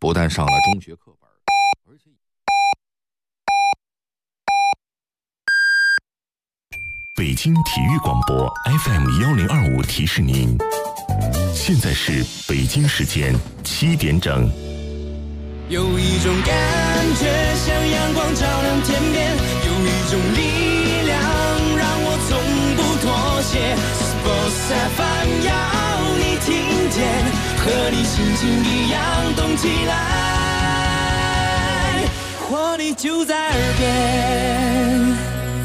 不但上了中学课本，而且北京体育广播 FM1025提示您，现在是北京时间7点整。 有一种感觉像阳光照亮天边，有一种力量让我从不妥协。Sports FM 要你听见，和你心情一样动起来，活力就在耳边。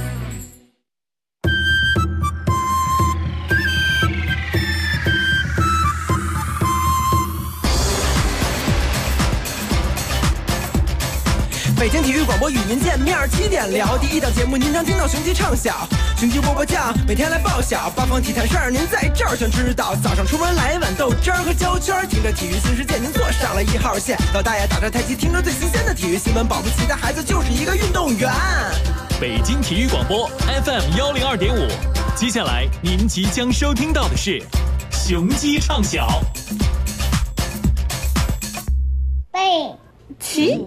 北京体育广播与您见面，7点聊第一档节目，您常听到雄鸡唱晓，雄鸡波波酱，每天来报晓，八方体坛事儿您在这儿全知道。早上出门来碗豆汁儿和焦圈，听着体育新世界，您坐上了1号线。老大爷打着太极，听着最新鲜的体育新闻，保不齐的孩子就是一个运动员。 北京体育广播 FM102.5，接下来您即将收听到的是雄鸡唱晓。 背起。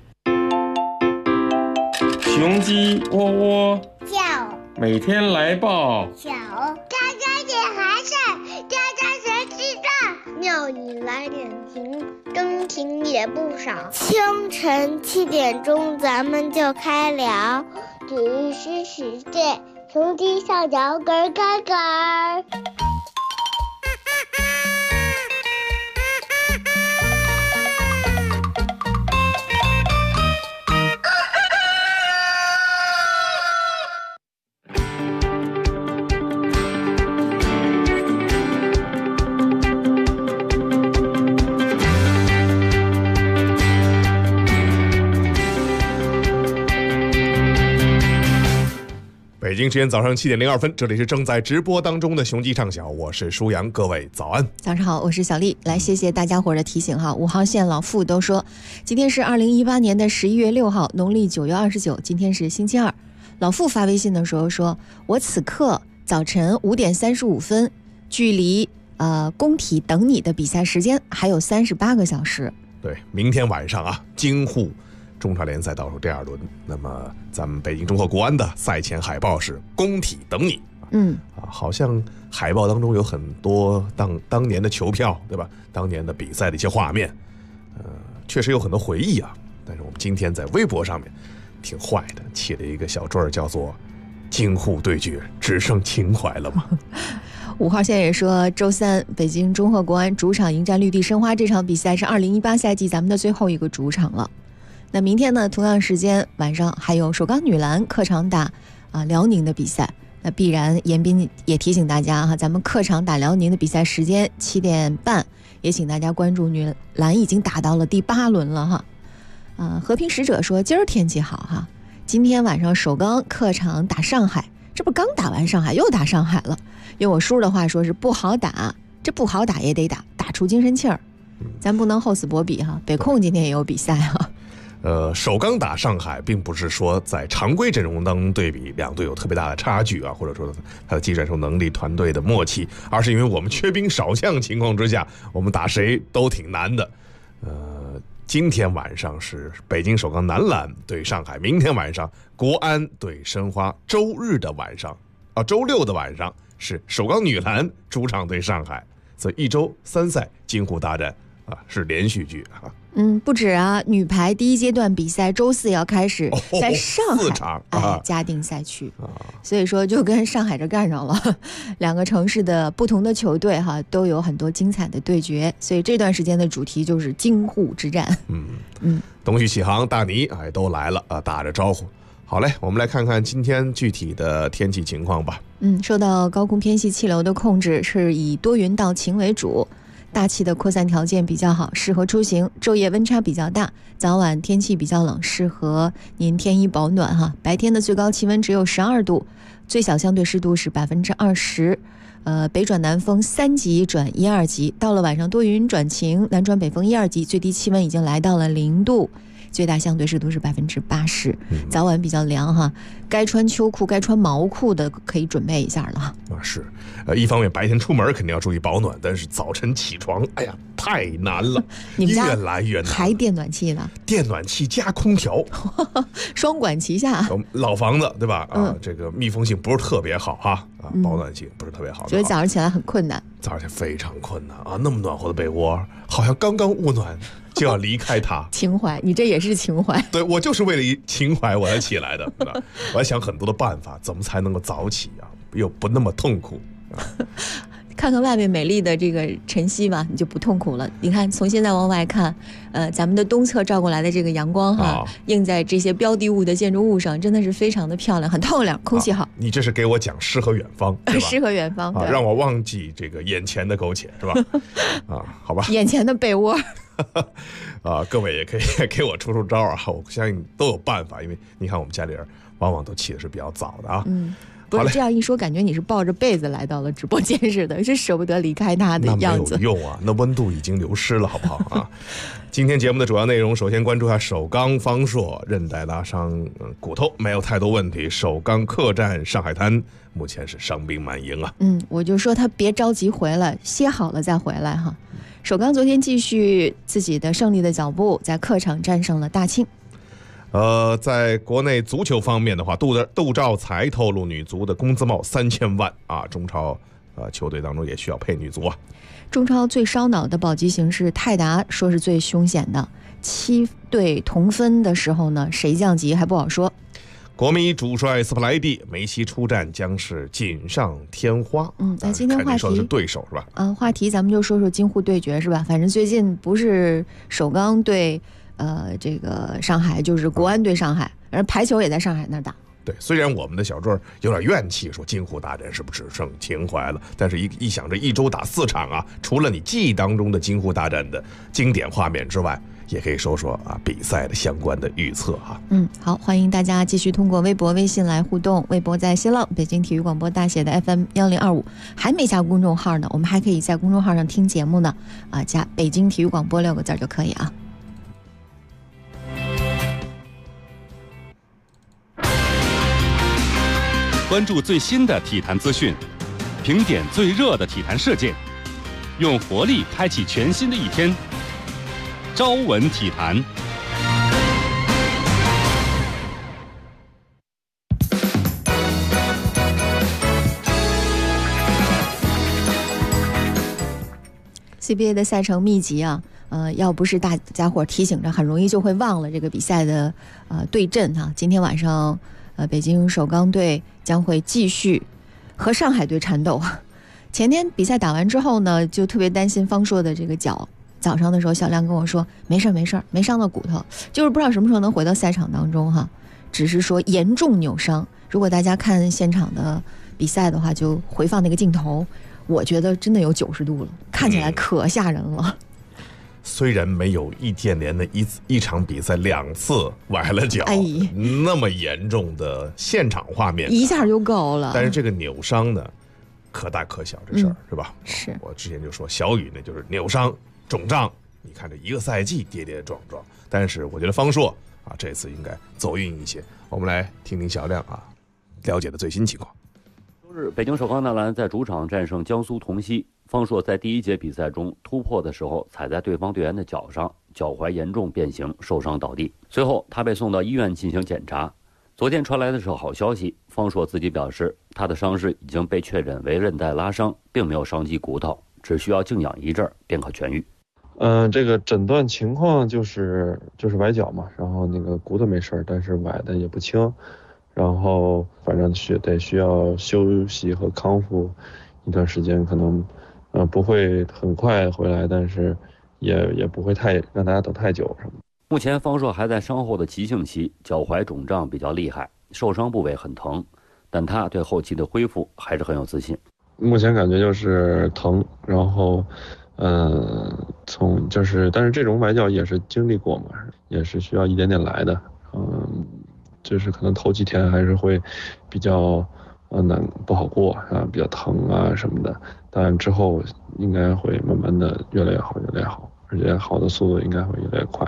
雄鸡喔喔叫， 每天来报小，家家点寒碜，家家学记账，庙里来点情，真情也不少。清晨7点钟，咱们就开聊，体育新世界，雄鸡上脚咯咯咯。 北京时间早上7点02分，这里是正在直播当中的雄鸡唱晓，我是舒阳，各位早安。 早上好，我是小丽，来谢谢大家伙的提醒哈。5号线老傅都说，今天是2018年的11月6号，农历9月29，今天是星期二。老傅发微信的时候说，我此刻早晨5点35分，距离工体等你的比赛时间还有38个小时。 对，明天晚上啊，京沪中超联赛倒数第2轮，那么咱们北京中赫国安的赛前海报是工体等你。好像海报当中有很多当年的球票，对吧？当年的比赛的一些画面，确实有很多回忆啊。但是我们今天在微博上面挺坏的，起了一个小坠儿，叫做京沪对决只剩情怀了吗 5号线也说，周三北京中赫国安主场迎战绿地申花，这场比赛是2018赛季咱们的最后一个主场了。那明天呢，同样时间晚上还有首钢女篮客场打辽宁的比赛。那必然严彬也提醒大家哈，咱们客场打辽宁的比赛时间7点半，也请大家关注女篮已经打到了第8轮了哈。和平使者说今儿天气好哈，今天晚上首钢客场打上海，这不刚打完上海又打上海了。用我叔的话说是不好打，这不好打也得打，打出精神气儿。咱不能厚此薄彼哈，北控今天也有比赛哈。 首钢打上海并不是说在常规阵容当中对比两队有特别大的差距啊，或者说他的技战术能力、团队的默契，而是因为我们缺兵少将情况之下，我们打谁都挺难的。今天晚上是北京首钢男篮对上海，明天晚上国安对申花，周六的晚上是首钢女篮主场对上海，所以1周3赛京沪大战是连续剧啊。 不止啊，女排第一阶段比赛周4要开始，在上海 4场嘉定赛区，所以说就跟上海这干上了。2个城市的不同的球队哈，都有很多精彩的对决，所以这段时间的主题就是京沪之战。 东旭启航、大尼都来了打着招呼。好嘞，我们来看看今天具体的天气情况吧。 受到高空偏西气流的控制，是以多云到晴为主。大气的扩散条件比较好，适合出行。昼夜温差比较大，早晚天气比较冷，适合您添衣保暖哈。白天的最高气温只有12度，最小相对湿度是20%。北转南风3级转1、2级，到了晚上多云转晴，南转北风1、2级，最低气温已经来到了0度。 最大相对湿度是80%，早晚比较凉哈。该穿秋裤、该穿毛裤的可以准备一下了啊。 是，一方面白天出门肯定要注意保暖，但是早晨起床，哎呀，太难了， 你们家越来越难。 还电暖气呢？ 电暖气加空调， 双管齐下。 老房子对吧？这个密封性不是特别好哈，保暖性不是特别好。 所以早上起来很困难。 早上起来非常困难啊！那么暖和的被窝，好像刚刚捂暖就要离开它。 情怀，你这也是情怀。 对，我就是为了情怀我才起来的。我在想很多的办法，怎么才能够早起啊，又不那么痛苦。 看看外面美丽的这个晨曦吧，你就不痛苦了。你看，从现在往外看，咱们的东侧照过来的这个阳光哈，映在这些标的物的建筑物上，真的是非常的漂亮，很透亮，空气好。 你这是给我讲诗和远方，对吧？ 诗和远方，对， 让我忘记这个眼前的苟且，是吧？好吧。 眼前的被窝。 各位也可以给我出招啊！我相信都有办法，因为你看我们家里人往往都起的是比较早的啊。 不是这样一说，感觉你是抱着被子来到了直播间似的，是舍不得离开他的样子。 那没有用啊，那温度已经流失了，好不好啊？今天节目的主要内容，首先关注一下首钢方硕韧带拉伤，骨头没有太多问题。首钢客战上海滩，目前是伤兵满营啊。 我就说他别着急回来，歇好了再回来哈。首钢昨天继续自己的胜利的脚步，在客场战胜了大庆。 在国内足球方面的话，杜兆才透露女足的工资帽3000万啊，中超球队当中也需要配女足啊。 中超最烧脑的保级形势，泰达说是最凶险的，7队同分的时候呢，谁降级还不好说。 国米主帅斯普莱蒂梅西出战将是锦上添花。 那今天话题说的是对手是吧？ 话题咱们就说说京沪对决是吧？反正最近不是首钢对这个上海，就是国安对上海，而排球也在上海那儿打。 对，虽然我们的小周有点怨气，说京沪大战是不是只剩情怀了？但是一想着一周打4场啊，除了你记忆当中的京沪大战的经典画面之外，也可以说说比赛的相关的预测哈。 好，欢迎大家继续通过微博、微信来互动。微博在新浪北京体育广播大写的 FM1025，还没加公众号呢，我们还可以在公众号上听节目呢。加北京体育广播6个字就可以啊。 关注最新的体坛资讯，评点最热的体坛事件，用活力开启全新的一天。朝闻体坛， CBA 的赛程密集啊，要不是大家伙提醒着，很容易就会忘了这个比赛的对阵哈。今天晚上，北京首钢队将会继续和上海队缠斗。前天比赛打完之后呢，就特别担心方硕的这个脚。早上的时候，小亮跟我说没事，没伤到骨头，就是不知道什么时候能回到赛场当中哈。只是说严重扭伤。如果大家看现场的比赛的话，就回放那个镜头，我觉得真的有90度了，看起来可吓人了。 虽然没有易建联的一场比赛2次崴了脚，那么严重的现场画面一下就够了， 但是这个扭伤呢，可大可小，这事儿是吧？ 是我之前就说小雨呢就是扭伤肿胀，你看这一个赛季跌跌撞撞，但是我觉得方硕这次应该走运一些。我们来听听小亮了解的最新情况。 周日，北京首钢男篮在主场战胜江苏同曦。方硕在第一节比赛中突破的时候踩在对方队员的脚上，脚踝严重变形，受伤倒地。随后他被送到医院进行检查。昨天传来的是好消息，方硕自己表示，他的伤势已经被确诊为韧带拉伤，并没有伤及骨头，只需要静养一阵便可痊愈。 这个诊断情况就是崴脚嘛，然后那个骨头没事，但是崴的也不轻，然后反正得需要休息和康复一段时间，可能不会很快回来，但是也不会让大家等太久什么。 目前方硕还在伤后的急性期，脚踝肿胀比较厉害，受伤部位很疼，但他对后期的恢复还是很有自信。 目前感觉就是疼，然后但是这种崴脚也是经历过嘛，也是需要一点点来的，就是可能头几天还是会比较不好过比较疼什么的，但之后应该会慢慢的越来越好，而且好的速度应该会越来越快。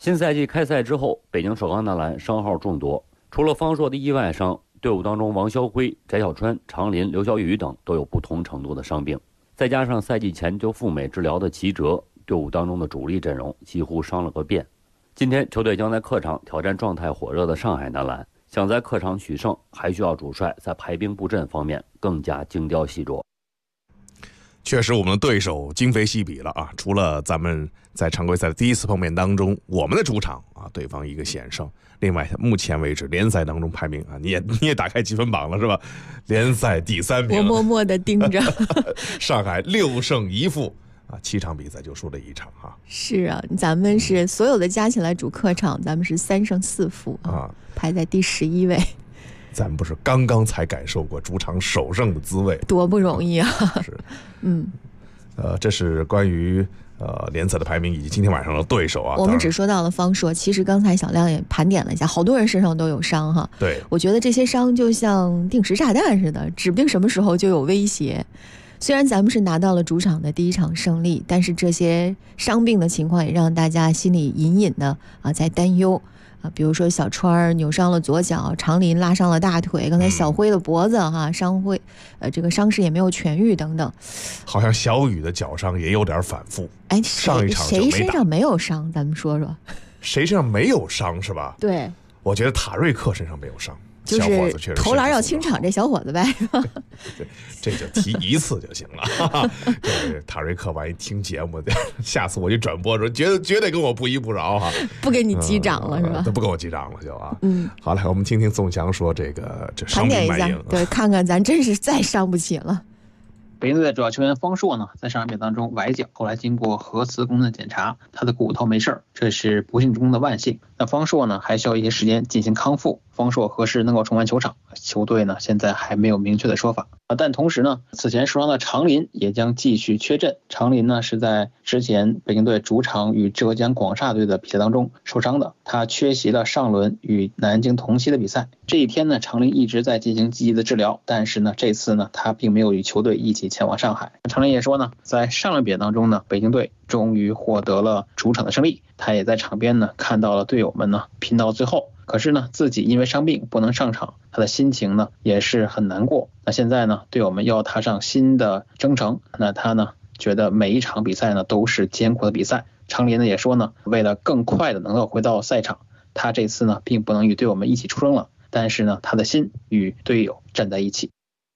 新赛季开赛之后，北京首钢男篮伤号众多，除了方硕的意外伤，队伍当中王霄辉、翟小川、常林、刘晓宇等都有不同程度的伤病，再加上赛季前就赴美治疗的齐哲，队伍当中的主力阵容几乎伤了个遍。今天球队将在客场挑战状态火热的上海男篮，想在客场取胜，还需要主帅在排兵布阵方面更加精雕细琢。 确实我们的对手今非昔比了啊！除了咱们在常规赛的第一次碰面当中，我们的主场啊对方一个险胜，另外目前为止联赛当中排名啊，你也打开积分榜了是吧？联赛第3名， 我默默地盯着上海6胜1负啊，7场比赛就输了1场啊。 是啊，咱们是所有的加起来主客场，咱们是3胜4负啊，排在第11位。 咱们不是刚刚才感受过主场首胜的滋味， 多不容易啊！ 是，这是关于联赛的排名以及今天晚上的对手啊。 我们只说到了方硕，其实刚才小亮也盘点了一下，好多人身上都有伤哈。 对， 我觉得这些伤就像定时炸弹似的，指不定什么时候就有威胁。虽然咱们是拿到了主场的第1场胜利，但是这些伤病的情况也让大家心里隐隐的在担忧。比如说小川扭伤了左脚，常林拉伤了大腿，刚才小辉的脖子这个伤势也没有痊愈等等。 好像小雨的脚伤也有点反复。 哎， 上一场就没打。 谁身上没有伤？咱们说说。 谁身上没有伤是吧？ 对， 我觉得塔瑞克身上没有伤， 就是投篮要清场这小伙子呗。 这就提一次就行了。塔瑞克万一听节目，下次我就转播的时候绝对跟我不依不饶哈， 不给你击掌了是吧？ 都不跟我击掌了就啊。好了，我们听听宋翔说这伤病卖影， 对，看看咱真是再伤不起了。 北京队的主要球员方硕呢，在上场比赛当中崴脚，后来经过核磁共振检查，他的骨头没事，这是不幸中的万幸。那方硕呢，还需要一些时间进行康复。方硕何时能够重返球场，球队呢现在还没有明确的说法。但同时呢，此前受伤的常林也将继续缺阵。常林呢是在之前北京队主场与浙江广厦队的比赛当中受伤的，他缺席了上轮与南京同曦的比赛。这一天呢，常林一直在进行积极的治疗，但是呢，这次呢他并没有与球队一起前往上海。常林也说呢，在上轮比赛当中呢，北京队终于获得了主场的胜利，他也在场边呢看到了队友们呢拼到了最后。可是呢，自己因为伤病不能上场，他的心情呢也是很难过。那现在呢，队友们要踏上新的征程，那他呢觉得每一场比赛呢都是艰苦的比赛。常林呢也说呢，为了更快的能够回到赛场，他这次呢并不能与队友们一起出征了，但是呢他的心与队友站在一起。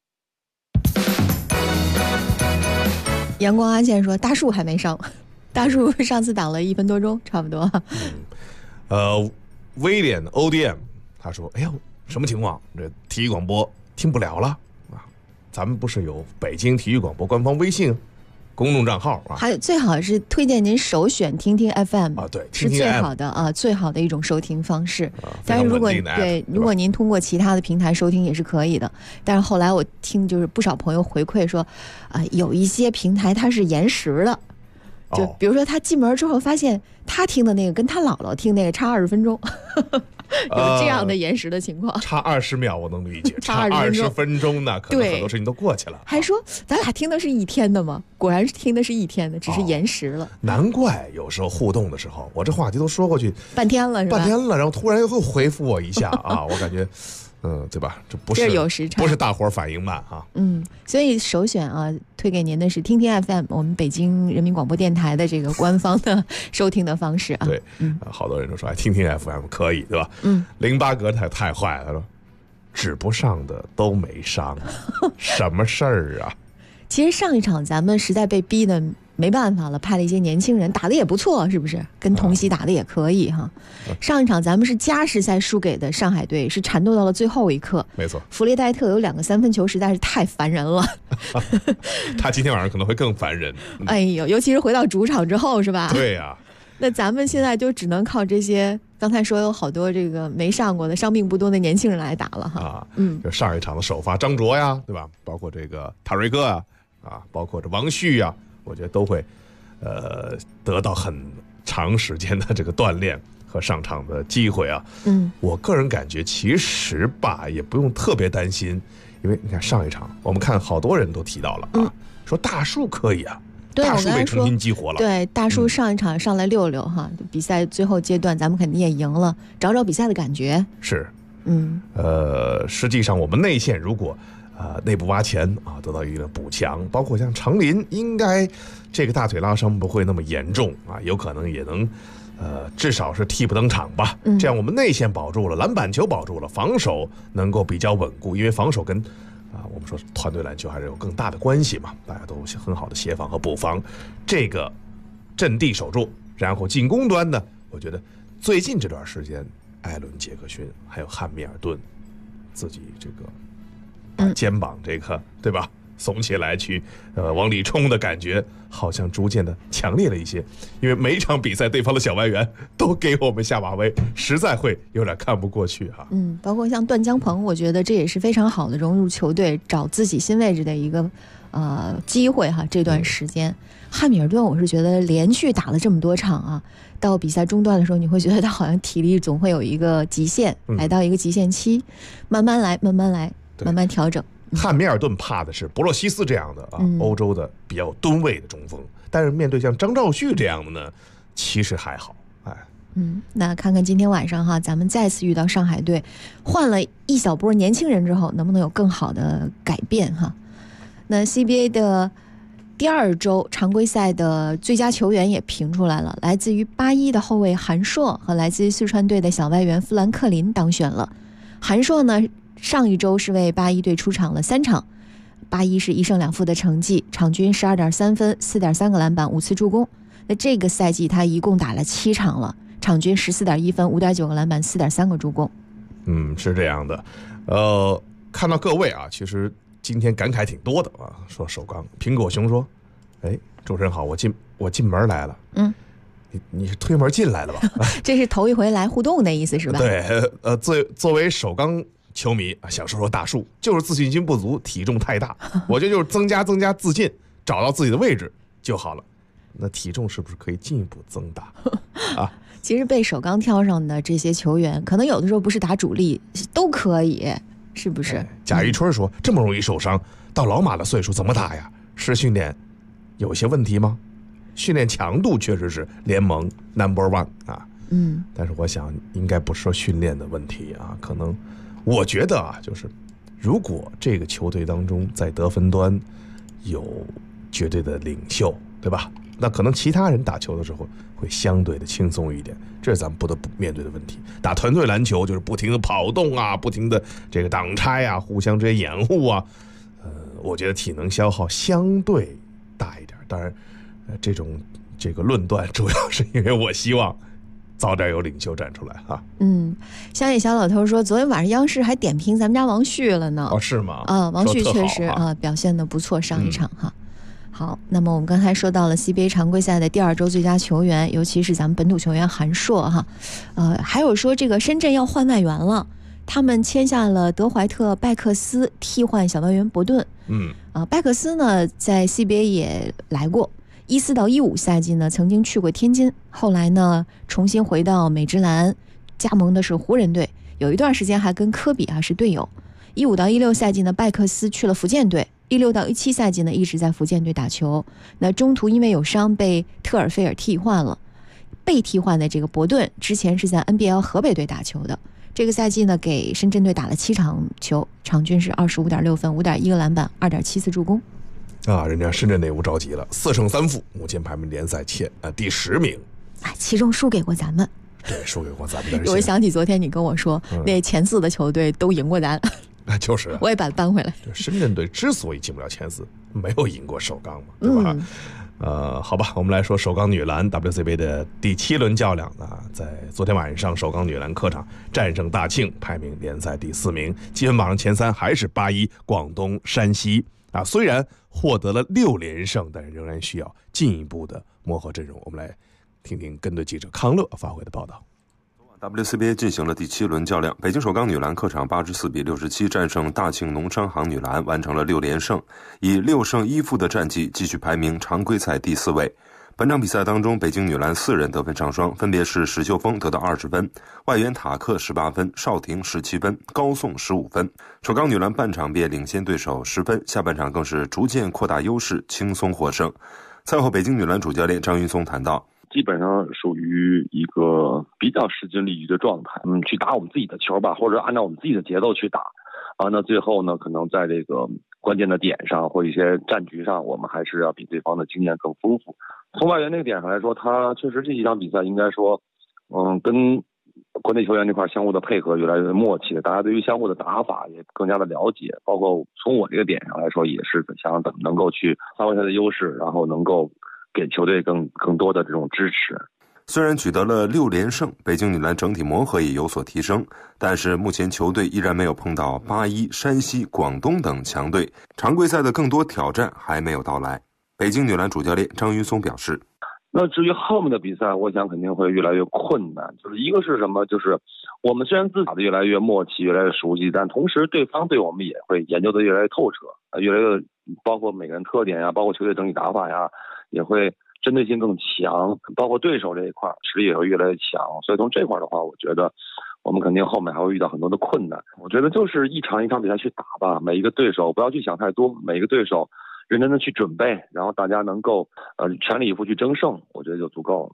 阳光阿健说大树还没上，大树上次打了1分多钟差不多。 威廉 ODM 他说：“哎呦，什么情况？这体育广播听不了了啊！咱们不是有北京体育广播官方微信公众账号啊？ 还有最好是推荐您首选听听 FM 啊，对， 是最好的啊，最好的一种收听方式。但是如果您通过其他的平台收听也是可以的。但是后来我听就是不少朋友回馈说，有一些平台它是延时的。”就比如说他进门之后发现他听的那个跟他姥姥听那个差20分钟，有这样的延时的情况。 差20秒我能理解， 差 20分钟呢，可能很多事情都过去了。 还说咱俩听的是一天的吗？果然是听的是一天的，只是延时了。 难怪有时候互动的时候，我这话题都说过去半天了，是吧？ 半天了，然后突然又回复我一下啊，我感觉。对吧？这不是有时差， 不是大伙反应慢啊。 所以首选啊，推给您的是听听 FM， 我们北京人民广播电台的这个官方的收听的方式啊。 对，好多人都说听听 FM 可以，对吧？08哥太坏了，他说指不上的都没伤，什么事儿啊？ 其实上一场咱们实在被逼的没办法了，派了一些年轻人，打得也不错，是不是？跟同曦打得也可以哈。上一场咱们是加时赛输给的上海队，是缠斗到了最后一刻。 没错， 弗列代特有2个3分球，实在是太烦人了。 他今天晚上可能会更烦人。 哎呦，尤其是回到主场之后，是吧？ 对呀。 那咱们现在就只能靠这些，刚才说有好多这个没上过的、伤病不多的年轻人来打了哈。 就上一场的首发张卓呀，对吧？包括这个塔瑞克包括这王旭呀。我觉得都会，得到很长时间的这个锻炼和上场的机会啊。我个人感觉其实吧，也不用特别担心，因为你看上一场，我们看好多人都提到了说大树可以啊， 对， 大树被我刚才说重新激活了。 对，大树上一场上来溜溜哈，比赛最后阶段咱们肯定也赢了，找找比赛的感觉。 是，实际上我们内线如果内部挖潜啊，得到一定的补强，包括像程琳，应该这个大腿拉伤不会那么严重啊，有可能也能至少是替补登场吧。这样我们内线保住了，篮板球保住了，防守能够比较稳固，因为防守跟我们说团队篮球还是有更大的关系嘛，大家都很好的协防和补防，这个阵地守住，然后进攻端呢，我觉得最近这段时间，艾伦·杰克逊还有汉密尔顿自己这个把肩膀这个对吧耸起来去往里冲的感觉，好像逐渐的强烈了一些。因为每一场比赛对方的小外援都给我们下马威，实在会有点看不过去哈。 包括像段江鹏，我觉得这也是非常好的融入球队、找自己新位置的一个机会哈。这段时间，汉密尔顿我是觉得连续打了这么多场啊，到比赛中段的时候，你会觉得他好像体力总会有一个极限，来到一个极限期，慢慢来，慢慢调整。 汉密尔顿怕的是博洛西斯这样的欧洲的比较有吨位的中锋，但是面对像张兆旭这样的呢，其实还好。 那看看今天晚上哈，咱们再次遇到上海队，换了一小波年轻人之后，能不能有更好的改变哈？那 CBA 的第2周常规赛的最佳球员也评出来了，来自于81的后卫韩硕和来自于四川队的小外援富兰克林当选了。韩硕呢，上一周是为81队出场了3场，81是1胜2负的成绩，场均12.3分、4.3个篮板、5次助攻。那这个赛季他一共打了7场了，场均14.1分、5.9个篮板、4.3个助攻。是这样的。看到各位啊，其实今天感慨挺多的啊。说首钢苹果熊说，主持人好，我进门来了。你是推门进来的吧？ 这是头一回来互动的意思是吧？ 对，作为首钢球迷想说大树就是自信心不足，体重太大，我觉得就是增加自信，找到自己的位置就好了。那体重是不是可以进一步增大啊？ 其实被首钢挑上的这些球员，可能有的时候不是打主力都可以，是不是？ 贾一春说，这么容易受伤，到老马的岁数怎么打呀？是训练有些问题吗？训练强度确实是联盟 No.1 啊。但是我想应该不是说训练的问题啊，可能我觉得就是如果这个球队当中在得分端有绝对的领袖，对吧？那可能其他人打球的时候会相对的轻松一点，这是咱们不得不面对的问题。打团队篮球就是不停的跑动啊，不停的这个挡拆啊，互相这些掩护啊，我觉得体能消耗相对大一点。当然，这个论断主要是因为我希望早点有领袖站出来哈。 乡野小老头说，昨天晚上央视还点评咱们家王旭了呢。 是吗？ 王旭确实表现得不错，上一场哈。好，那么我们刚才说到了 CBA 常规赛的第2周最佳球员，尤其是咱们本土球员韩硕哈。还有说这个深圳要换外援了，他们签下了德怀特·拜克斯替换小外援伯顿。拜克斯呢在 CBA 也来过，14到15赛季呢曾经去过天津，后来呢重新回到美职篮，加盟的是湖人队，有一段时间还跟科比是队友。15到16赛季呢，拜克斯去了福建队，16到17赛季呢一直在福建队打球。那中途因为有伤被特尔菲尔替换了，被替换的这个伯顿之前是在 NBL 河北队打球的，这个赛季呢给深圳队打了7场球，场均是25.6分、5.1个篮板、2.7次助攻。 人家深圳队伍着急了，4胜3负，目前排名联赛第10名。 其中输给过咱们。 对，输给过咱们。 我想起昨天你跟我说，那前4的球队都赢过咱。 就是， 我也把它搬回来。 深圳队之所以进不了前4，没有赢过首钢嘛，对吧？好吧，我们来说首钢女篮 WCBA 的第7轮较量在昨天晚上首钢女篮客场战胜大庆，排名联赛第4名，积分榜上前3还是81、广东、山西虽然获得了6连胜，但是仍然需要进一步的磨合阵容。我们来听听跟队记者康乐发回的报道。 WCBA 进行了第7轮较量，北京首钢女篮客场84比67战胜大庆农商行女篮，完成了6连胜，以6胜1负的战绩继续排名常规赛第4位。本场比赛当中，北京女篮4人得分上双，分别是史秀峰得到20分，外援塔克18分，邵婷17分，高颂15分。首钢女篮半场便领先对手10分，下半场更是逐渐扩大优势，轻松获胜。 赛后，北京女篮主教练张云松谈到， 基本上属于一个比较势均力敌的状态，去打我们自己的球吧，或者按照我们自己的节奏去打啊。那最后呢，可能在这个关键的点上或一些战局上，我们还是要比对方的经验更丰富。从外援那个点上来说，他确实这几场比赛应该说，跟国内球员这块相互的配合越来越默契，大家对于相互的打法也更加的了解，包括从我这个点上来说，也是想怎么能够去发挥他的优势，然后能够给球队更多的这种支持。 虽然取得了6连胜，北京女篮整体磨合也有所提升，但是目前球队依然没有碰到81、山西、广东等强队，常规赛的更多挑战还没有到来。北京女篮主教练张云松表示， 那至于后面的比赛，我想肯定会越来越困难。就是一个是什么？就是我们虽然自己打的越来越默契，越来越熟悉，但同时对方对我们也会研究的越来越透彻，越来越包括每个人特点呀，包括球队整体打法呀，也会针对性更强，包括对手这一块实力也会越来越强。所以从这块的话，我觉得我们肯定后面还会遇到很多的困难。我觉得就是一场一场比赛去打吧，每一个对手不要去想太多，每一个对手认真的去准备，然后大家能够全力以赴去争胜，我觉得就足够了。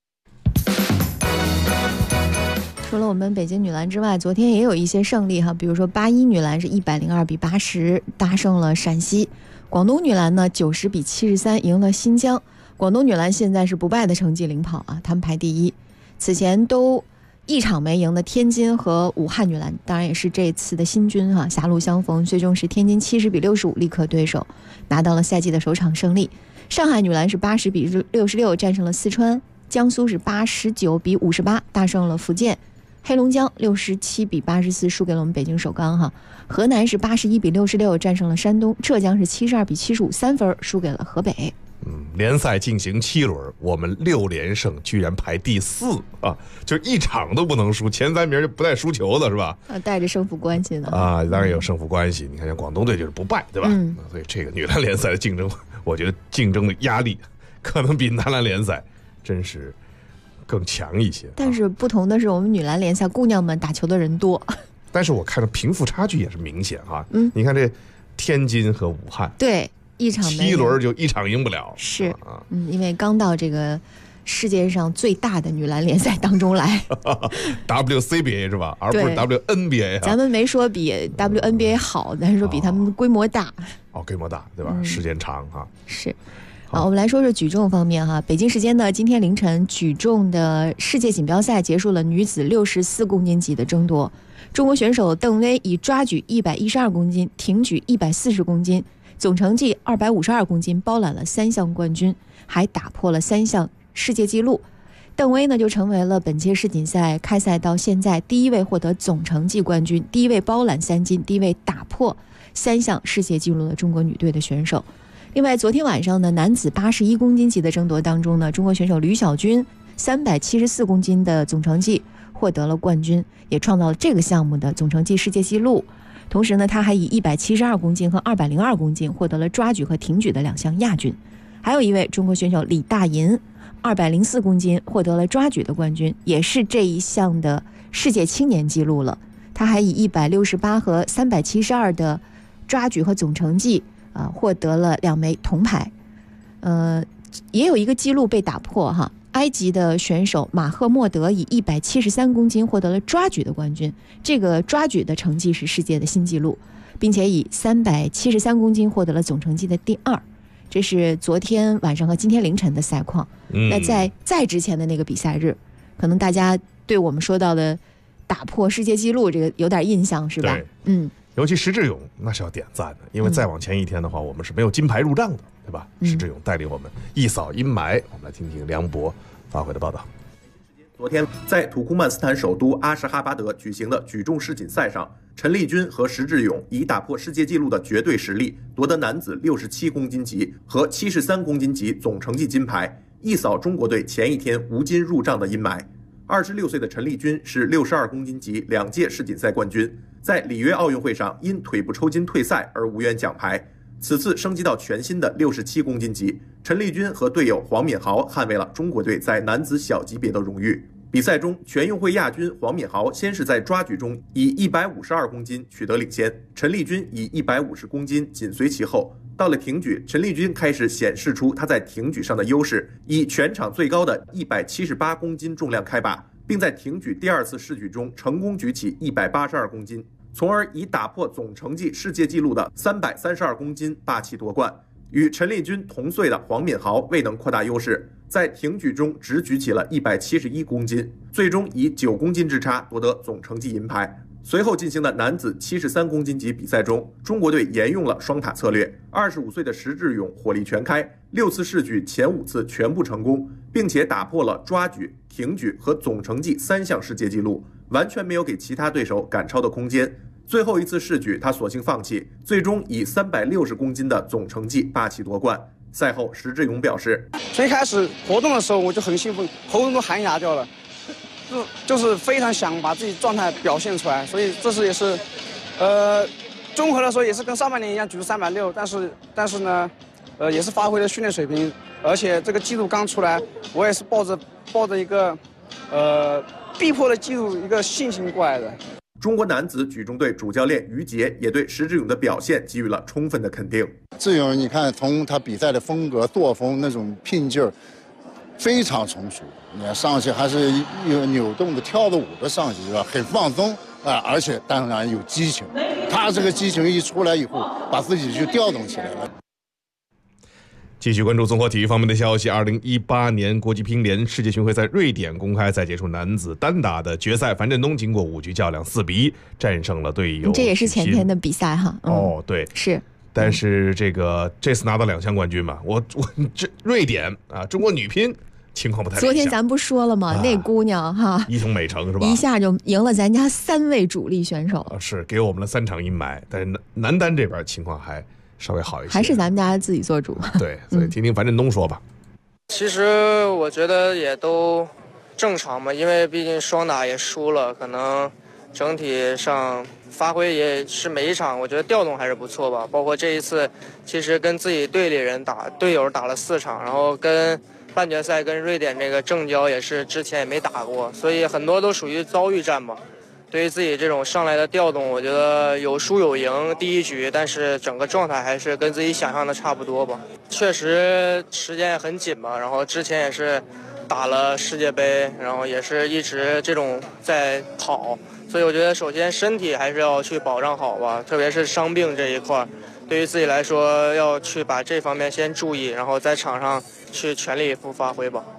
除了我们北京女篮之外，昨天也有一些胜利哈，比如说81女篮是102比80大胜了陕西，广东女篮呢90比73赢了新疆。广东女篮现在是不败的成绩领跑啊，他们排第一。此前都一场没赢的天津和武汉女篮，当然也是这次的新军哈，狭路相逢，最终是天津70比65力克对手，拿到了赛季的首场胜利。上海女篮是80比66战胜了四川，江苏是89比58大胜了福建，黑龙江67比84输给了我们北京首钢哈，河南是81比66战胜了山东，浙江是72比75 3分输给了河北。 联赛进行7轮，我们6连胜，居然排第4啊！就一场都不能输，前3名就不带输球的是吧？ 带着胜负关系呢啊，当然有胜负关系。你看，像广东队就是不败，对吧？所以这个女篮联赛的竞争，我觉得竞争的压力可能比男篮联赛真是更强一些。 但是不同的是，我们女篮联赛姑娘们打球的人多， 但是我看到贫富差距也是明显哈。你看这天津和武汉， 对。一场 7轮就一场赢不了， 是因为刚到这个世界上最大的女篮联赛当中来 WCBA 是吧？而不是 WNBA。 咱们没说比 WNBA 好，但是说比他们规模大。 规模大，对吧？时间长哈。 是。好，我们来说说举重方面哈。北京时间的今天凌晨，举重的世界锦标赛结束了女子64公斤级的争夺。中国选手邓薇以抓举112公斤、挺举140公斤。总成绩252公斤，包揽了3项冠军，还打破了3项世界纪录。邓薇呢就成为了本届世锦赛开赛到现在第一位获得总成绩冠军、第一位包揽3金、第一位打破3项世界纪录的中国女队的选手。另外，昨天晚上呢，男子81公斤级的争夺当中呢，中国选手吕小军374公斤的总成绩获得了冠军，也创造了这个项目的总成绩世界纪录。同时呢，他还以172公斤和202公斤获得了抓举和挺举的2项亚军。还有一位中国选手李大银204公斤获得了抓举的冠军，也是这一项的世界青年纪录了。他还以168和372的抓举和总成绩获得了2枚铜牌。也有一个记录被打破哈。埃及的选手马赫莫德以173公斤获得了抓举的冠军，这个抓举的成绩是世界的新纪录，并且以373公斤获得了总成绩的第2。这是昨天晚上和今天凌晨的赛况。那在之前的那个比赛日，可能大家对我们说到的打破世界纪录这个有点印象是吧？ 尤其石智勇那是要点赞的，因为再往前一天的话，我们是没有金牌入账的，对吧？石智勇带领我们一扫阴霾。我们来听听梁博发回的报道。 昨天在土库曼斯坦首都阿什哈巴德举行的举重世锦赛上，陈丽君和石智勇以打破世界纪录的绝对实力，夺得男子67公斤级和73公斤级总成绩金牌，一扫中国队前一天无金入账的阴霾。26岁的陈丽君是62公斤级2届世锦赛冠军，在里约奥运会上因腿部抽筋退赛而无缘奖牌。此次升级到全新的67公斤级，陈丽君和队友黄敏豪捍卫了中国队在男子小级别的荣誉。比赛中，全运会亚军黄敏豪先是在抓举中以152公斤取得领先，陈丽君以150公斤紧随其后， 到了挺举，陈丽君开始显示出她在挺举上的优势，以全场最高的178公斤重量开靶，并在挺举第2次试举中成功举起182公斤，从而以打破总成绩世界纪录的332公斤霸气夺冠。与陈丽君同岁的黄敏豪未能扩大优势，在挺举中只举起了171公斤，最终以9公斤之差夺得总成绩银牌。随后进行的男子73公斤级比赛中，中国队沿用了双塔策略，25岁的石智勇火力全开，6次试举前5次全部成功，并且打破了抓举、挺举和总成绩3项世界纪录，完全没有给其他对手赶超的空间。最后一次试举，他索性放弃，最终以360公斤的总成绩霸气夺冠。赛后，石智勇表示：“ 最开始活动的时候我就很兴奋，喉咙都喊哑掉了，就是非常想把自己状态表现出来，所以这次也是，综合的时候也是跟上半年一样举了360，但是呢，也是发挥了训练水平，而且这个记录刚出来，我也是抱着一个逼迫的记录一个信心过来的。” 中国男子举重队主教练于杰也对石智勇的表现给予了充分的肯定。 智勇，你看从他比赛的风格、作风那种拼劲儿，非常成熟。你看上去还是有扭动的、跳的舞的上去是吧？很放松啊，而且当然有激情。他这个激情一出来以后，把自己就调动起来了。 继续关注综合体育方面的消息。2018年国际乒联世界巡回在瑞典公开赛结束男子单打的决赛，樊振东经过5局较量4比1战胜了队友。 这也是前天的比赛哈。 哦，对， 是。 但是这次拿到2项冠军嘛，这瑞典啊，中国女乒情况不太理想。 昨天咱不说了吗？那姑娘哈， 一统美城是吧？ 一下就赢了咱家3位主力选手。 是给我们了3场银牌，但是男单这边情况还稍微好一些， 还是咱们家自己做主。 对，所以听听樊振东说吧。 其实我觉得也都正常嘛，因为毕竟双打也输了，可能整体上发挥也是每一场我觉得调动还是不错吧。包括这一次，其实跟自己队友打了4场，然后跟半决赛跟瑞典这个正交也是之前也没打过，所以很多都属于遭遇战吧。对于自己这种上来的调动，我觉得有输有赢第一局，但是整个状态还是跟自己想象的差不多吧。确实时间也很紧吧，然后之前也是打了世界杯，然后也是一直这种在跑，所以我觉得首先身体还是要去保障好吧，特别是伤病这一块，对于自己来说要去把这方面先注意，然后在场上去全力以赴发挥吧。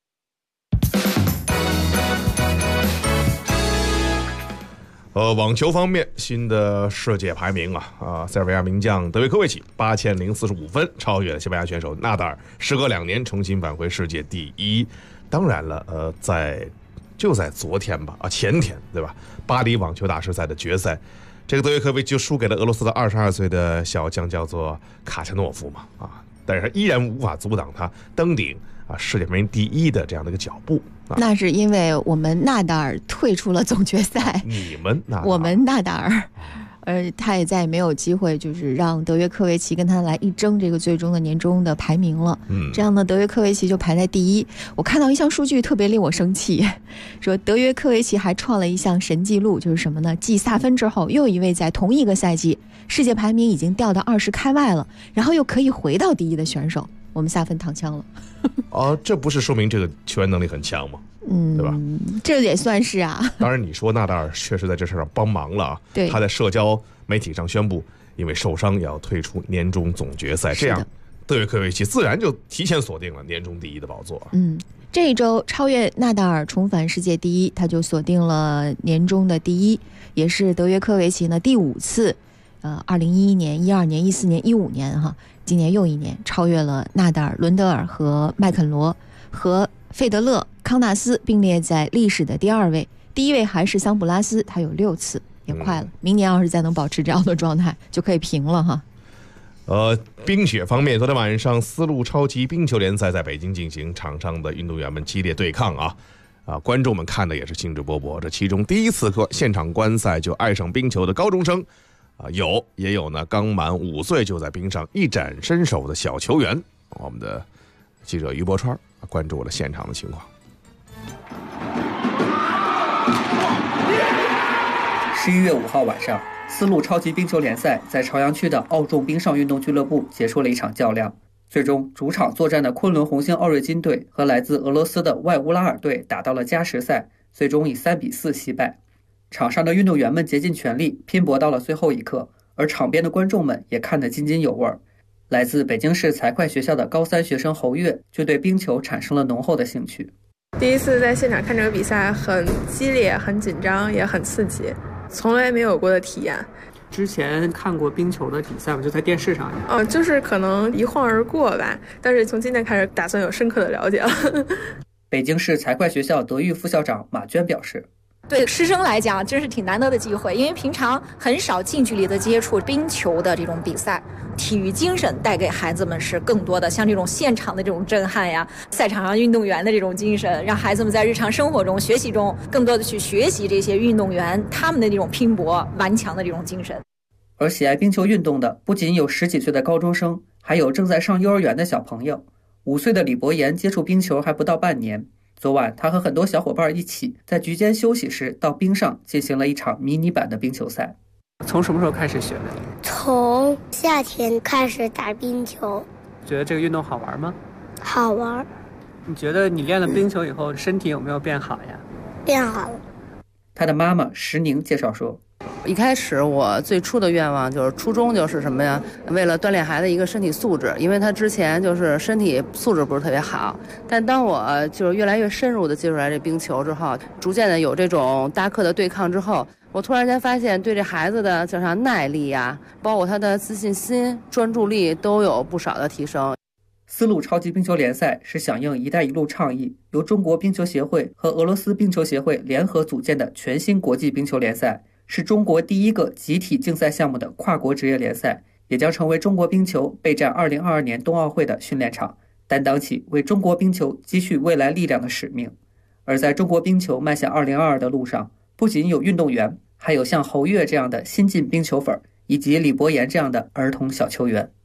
网球方面，新的世界排名塞尔维亚名将德约科维奇8045分，超越了西班牙选手纳达尔，时隔2年重新返回世界第1。当然了，就在昨天吧，前天对吧？巴黎网球大师赛的决赛，这个德约科维奇就输给了俄罗斯的22岁的小将，叫做卡恰诺夫嘛但是依然无法阻挡他登顶世界排名第1的这样的一个脚步。 那是因为我们纳达尔退出了总决赛，我们纳达尔，他也再也没有机会，就是让德约科维奇跟他来一争这个最终的年终的排名了。这样呢，德约科维奇就排在第1。我看到一项数据特别令我生气，说德约科维奇还创了一项神纪录，就是什么呢？继萨芬之后，又一位在同一个赛季世界排名已经掉到20开外了，然后又可以回到第1的选手。我们萨芬躺枪了。 这不是说明这个球员能力很强吗？对吧？ 这也算是啊。 当然，你说纳达尔确实在这事上帮忙了对， 他在社交媒体上宣布，因为受伤要退出年终总决赛，这样德约科维奇自然就提前锁定了年终第1的宝座。 这一周超越纳达尔重返世界第1，他就锁定了年终的第1，也是德约科维奇呢第5次。2011年、12年、14年、15年今年又1年超越了纳达尔、伦德尔和麦肯罗，和费德勒、康纳斯并列在历史的第2位，第1位还是桑普拉斯，他有6次，也快了。明年要是再能保持这样的状态，就可以平了冰雪方面，昨天晚上丝路超级冰球联赛在北京进行，场上的运动员们激烈对抗观众们看的也是兴致勃勃。这其中第一次现场观赛就爱上冰球的高中生也有呢，刚满5岁就在冰上一展身手的小球员。我们的记者于博川关注了现场的情况。 11月5号晚上， 丝路超级冰球联赛在朝阳区的奥众冰上运动俱乐部结束了一场较量，最终主场作战的昆仑红星奥瑞金队和来自俄罗斯的外乌拉尔队打到了加时赛，最终以3-4惜败。场上的运动员们竭尽全力拼搏到了最后一刻，而场边的观众们也看得津津有味。来自北京市财会学校的高3学生侯月就对冰球产生了浓厚的兴趣。 第一次在现场看这个比赛，很激烈、很紧张，也很刺激，从来没有过的体验。 之前看过冰球的比赛吗？就在电视上。 就是可能一晃而过吧，但是从今天开始打算有深刻的了解了。 北京市财会学校德育副校长马娟表示， 对师生来讲真是挺难得的机会，因为平常很少近距离的接触冰球的这种比赛，体育精神带给孩子们是更多的，像这种现场的这种震撼呀，赛场上运动员的这种精神，让孩子们在日常生活中学习中更多的去学习这些运动员他们的这种拼搏顽强的这种精神。 而喜爱冰球运动的不仅有10几岁的高中生，还有正在上幼儿园的小朋友。5岁的李博言接触冰球还不到半年，昨晚他和很多小伙伴一起在局间休息时到冰上进行了一场迷你版的冰球赛。从什么时候开始学的？ 从夏天开始打冰球。 觉得这个运动好玩吗？ 好玩。 你觉得你练了冰球以后身体有没有变好呀？ 变好了。 他的妈妈石宁介绍说， 一开始我最初的愿望就是初衷就是什么呀？为了锻炼孩子一个身体素质，因为他之前就是身体素质不是特别好。但当我就是越来越深入的接触来这冰球之后，逐渐的有这种大课的对抗之后，我突然间发现对这孩子的就像耐力呀，包括他的自信心、专注力都有不少的提升。 丝路超级冰球联赛是响应“一带一路”倡议，由中国冰球协会和俄罗斯冰球协会联合组建的全新国际冰球联赛，是中国第一个集体竞赛项目的跨国职业联赛，也将成为中国冰球备战2022年冬奥会的训练场，担当起为中国冰球积蓄未来力量的使命。而在中国冰球迈向2022的路上，不仅有运动员，还有像侯越这样的新晋冰球粉，以及李博言这样的儿童小球员。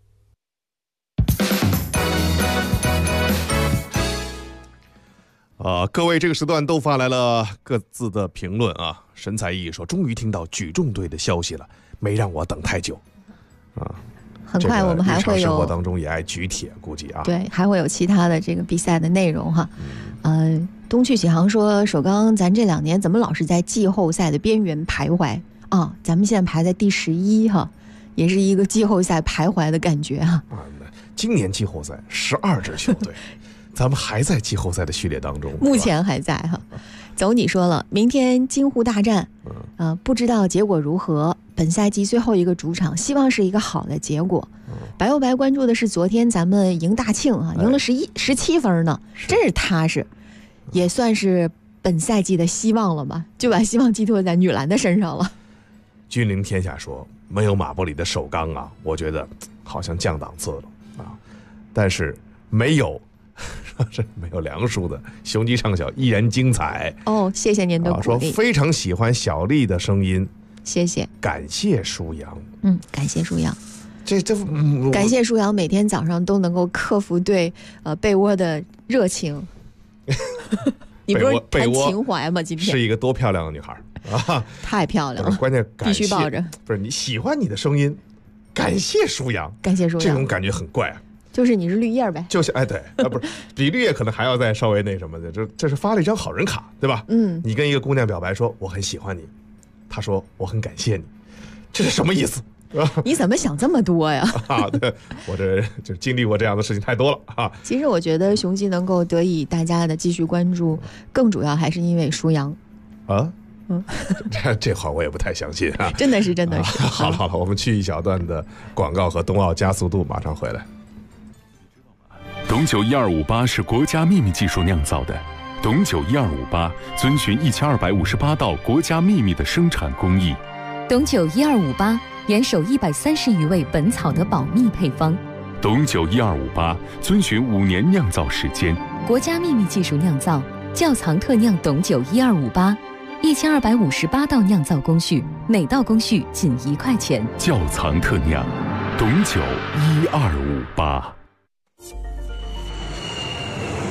各位这个时段都发来了各自的评论啊。神采奕奕说，终于听到举重队的消息了，没让我等太久啊。 很快我们还会有、 生活当中也爱举铁，估计啊， 对，还会有其他的这个比赛的内容哈。东去启航说，首钢咱这2年怎么老是在季后赛的边缘徘徊啊？咱们现在排在第11哈，也是一个季后赛徘徊的感觉哈。 今年季后赛12支球队。咱们还在季后赛的序列当中， 目前还在哈。走，你说了，明天京沪大战，不知道结果如何。本赛季最后一个主场，希望是一个好的结果。白又白关注的是昨天咱们赢大庆啊，赢了17分呢，真是踏实，也算是本赛季的希望了吧？就把希望寄托在女篮的身上了。 君临天下说，没有马布里的首钢啊，我觉得好像降档次了啊，但是没有梁叔的雄鸡唱小依然精彩哦，谢谢您的鼓励。 说非常喜欢小丽的声音， 谢谢， 感谢舒阳。 感谢舒阳。感谢舒阳每天早上都能够克服对被窝的热情。你不是谈情怀吗？今天是一个多漂亮的女孩啊！ 太漂亮了， 关键必须抱着。 不是你喜欢你的声音，感谢舒阳， 感谢舒阳， 这种感觉很怪啊。 就是你是绿叶呗， 就是对不是比绿叶可能还要再稍微那什么的，这是发了一张好人卡，对吧？你跟一个姑娘表白说我很喜欢你，她说我很感谢你，这是什么意思？ 你怎么想这么多呀？ 对，我这就经历过这样的事情太多了啊。 其实我觉得雄鸡能够得以大家的继续关注，更主要还是因为舒阳啊。这话我也不太相信啊。 真的是。 好了，我们去一小段的广告和冬奥加速度，马上回来。 董酒1258是国家秘密技术酿造的，董酒1258遵循1258道国家秘密的生产工艺。 董酒1258严守130余味本草的保密配方。 董酒1258遵循5年酿造时间， 国家秘密技术酿造，窖藏特酿董酒1258，1258道酿造工序，每道工序仅1块钱。 窖藏特酿，董酒1258。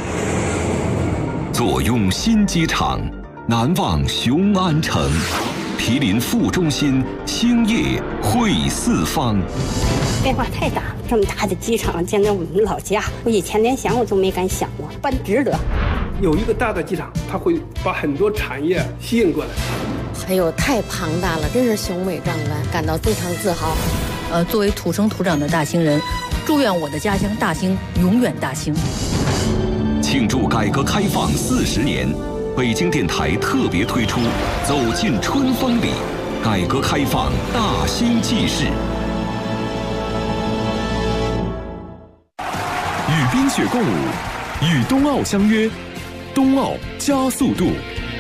坐拥新机场，难忘雄安城。 毗邻副中心，星夜会四方。 变化太大，这么大的机场建在我们老家，我以前连想我都没敢想过，办值得。 有一个大的机场，它会把很多产业吸引过来。 哎呦，太庞大了，真是雄伟壮观，感到非常自豪。 作为土生土长的大兴人，祝愿我的家乡大兴永远大兴。 庆祝改革开放40年，北京电台特别推出《走进春风里》，改革开放大兴纪事。与冰雪共舞，与冬奥相约，冬奥加速度。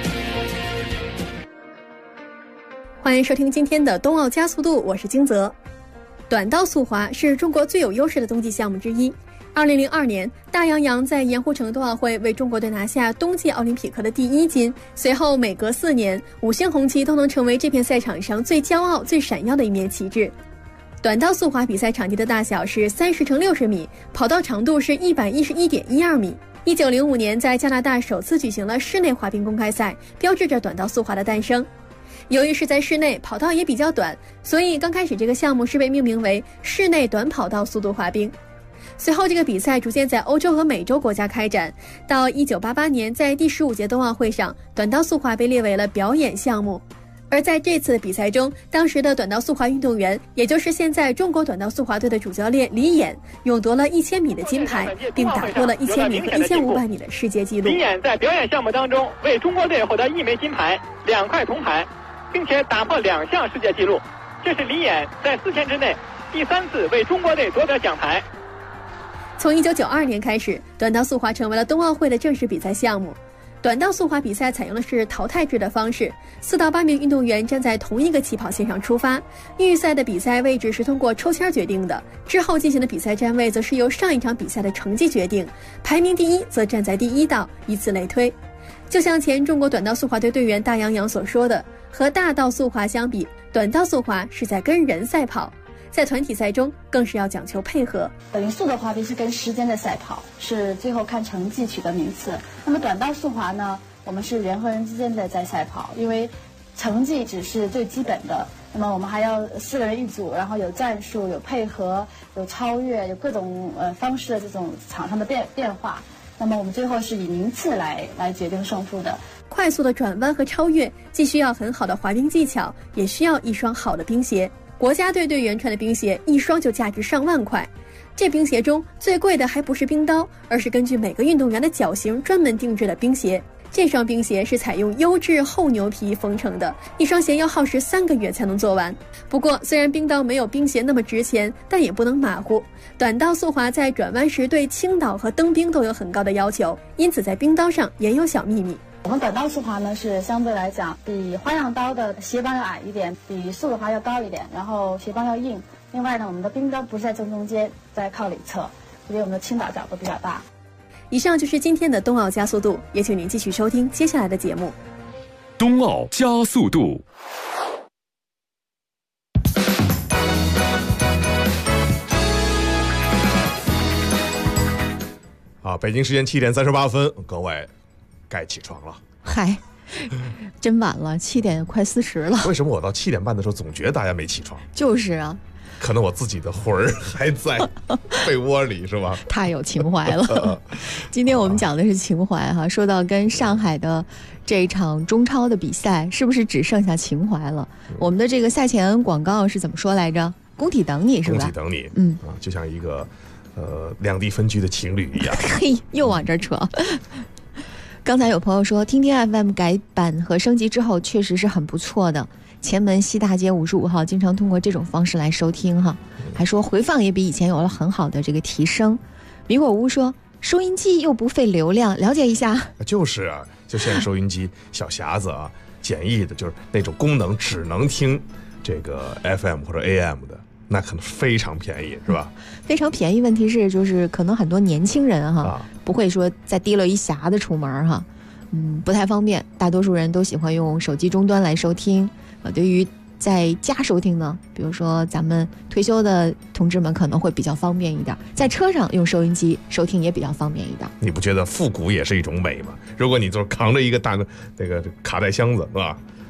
欢迎收听今天的冬奥加速度，我是金泽。短道速滑是中国最有优势的冬季项目之一。2002年，大杨洋在盐湖城冬奥会为中国队拿下冬季奥林匹克的第1金。随后每隔4年，5星红旗都能成为这片赛场上最骄傲、最闪耀的一面旗帜。短道速滑比赛场地的大小是30×60米，跑道长度是111.12米。1905年在加拿大首次举行了室内滑冰公开赛，标志着短道速滑的诞生。由于是在室内，跑道也比较短，所以刚开始这个项目是被命名为室内短跑道速度滑冰。随后这个比赛逐渐在欧洲和美洲国家开展，到1988年在第15届冬奥会上，短道速滑被列为了表演项目。而在这次的比赛中，当时的短道速滑运动员，也就是现在中国短道速滑队的主教练李演，勇夺了1000米的金牌，并打破了1000米和1500米的世界纪录。 李演在表演项目当中为中国队获得1枚金牌、2块铜牌，并且打破2项世界纪录，这是李演在4天之内第3次为中国队夺得奖牌。 从1992年开始，短道速滑成为了冬奥会的正式比赛项目。短道速滑比赛采用的是淘汰制的方式，4到8名运动员站在同一个起跑线上出发，预赛的比赛位置是通过抽签决定的，之后进行的比赛站位则是由上一场比赛的成绩决定，排名第1则站在第1道，以此类推。就像前中国短道速滑队队员大杨洋所说的，和大道速滑相比，短道速滑是在跟人赛跑，在团体赛中更是要讲求配合。 等于速度滑冰是跟时间的赛跑，是最后看成绩取得名次。那么短道速滑呢，我们是人和人之间的在赛跑，因为成绩只是最基本的，那么我们还要4个人一组，然后有战术、有配合、有超越、有各种方式的这种场上的变化。那么我们最后是以名次来决定胜负的。 快速的转弯和超越，既需要很好的滑冰技巧，也需要一双好的冰鞋。国家队队员穿的冰鞋一双就价值上万块，这冰鞋中最贵的还不是冰刀，而是根据每个运动员的脚型专门定制的冰鞋。这双冰鞋是采用优质厚牛皮缝成的，一双鞋要耗时3个月才能做完。不过虽然冰刀没有冰鞋那么值钱，但也不能马虎。短道速滑在转弯时对倾倒和蹬冰都有很高的要求，因此在冰刀上也有小秘密。 我们短道速滑呢是相对来讲比花样刀的鞋帮要矮一点，比速度滑要高一点，然后鞋帮要硬。另外呢，我们的冰刀不是在正中间，在靠里侧，所以我们的倾倒角度比较大。 以上就是今天的冬奥加速度，也请您继续收听接下来的节目。 冬奥加速度。 好，北京时间7点38分，各位该起床了。 嗨，真晚了，7点快40了。 为什么我到7点半的时候总觉得大家没起床？ 就是啊， 可能我自己的魂儿还在被窝里，是吧？ 太有情怀了。今天我们讲的是情怀哈。说到跟上海的这一场中超的比赛，是不是只剩下情怀了？我们的这个赛前广告是怎么说来着？工体等你，是吧？ 工体等你，就像一个两地分居的情侣一样。 嘿，又往这扯。刚才有朋友说，听听 FM 改版和升级之后，确实是很不错的。前门西大街55号经常通过这种方式来收听哈，还说回放也比以前有了很好的这个提升。米果屋说，收音机又不费流量，了解一下。 就是啊，就现在收音机小匣子啊，简易的，就是那种功能只能听这个 FM 或者 AM 的，那可能非常便宜，是吧？ 非常便宜。问题是就是可能很多年轻人哈，不会说再提了一匣子出门哈，不太方便。大多数人都喜欢用手机终端来收听。对于在家收听呢，比如说咱们退休的同志们可能会比较方便一点，在车上用收音机收听也比较方便一点。 你不觉得复古也是一种美吗？如果你就是扛着一个大那个卡带箱子，是吧？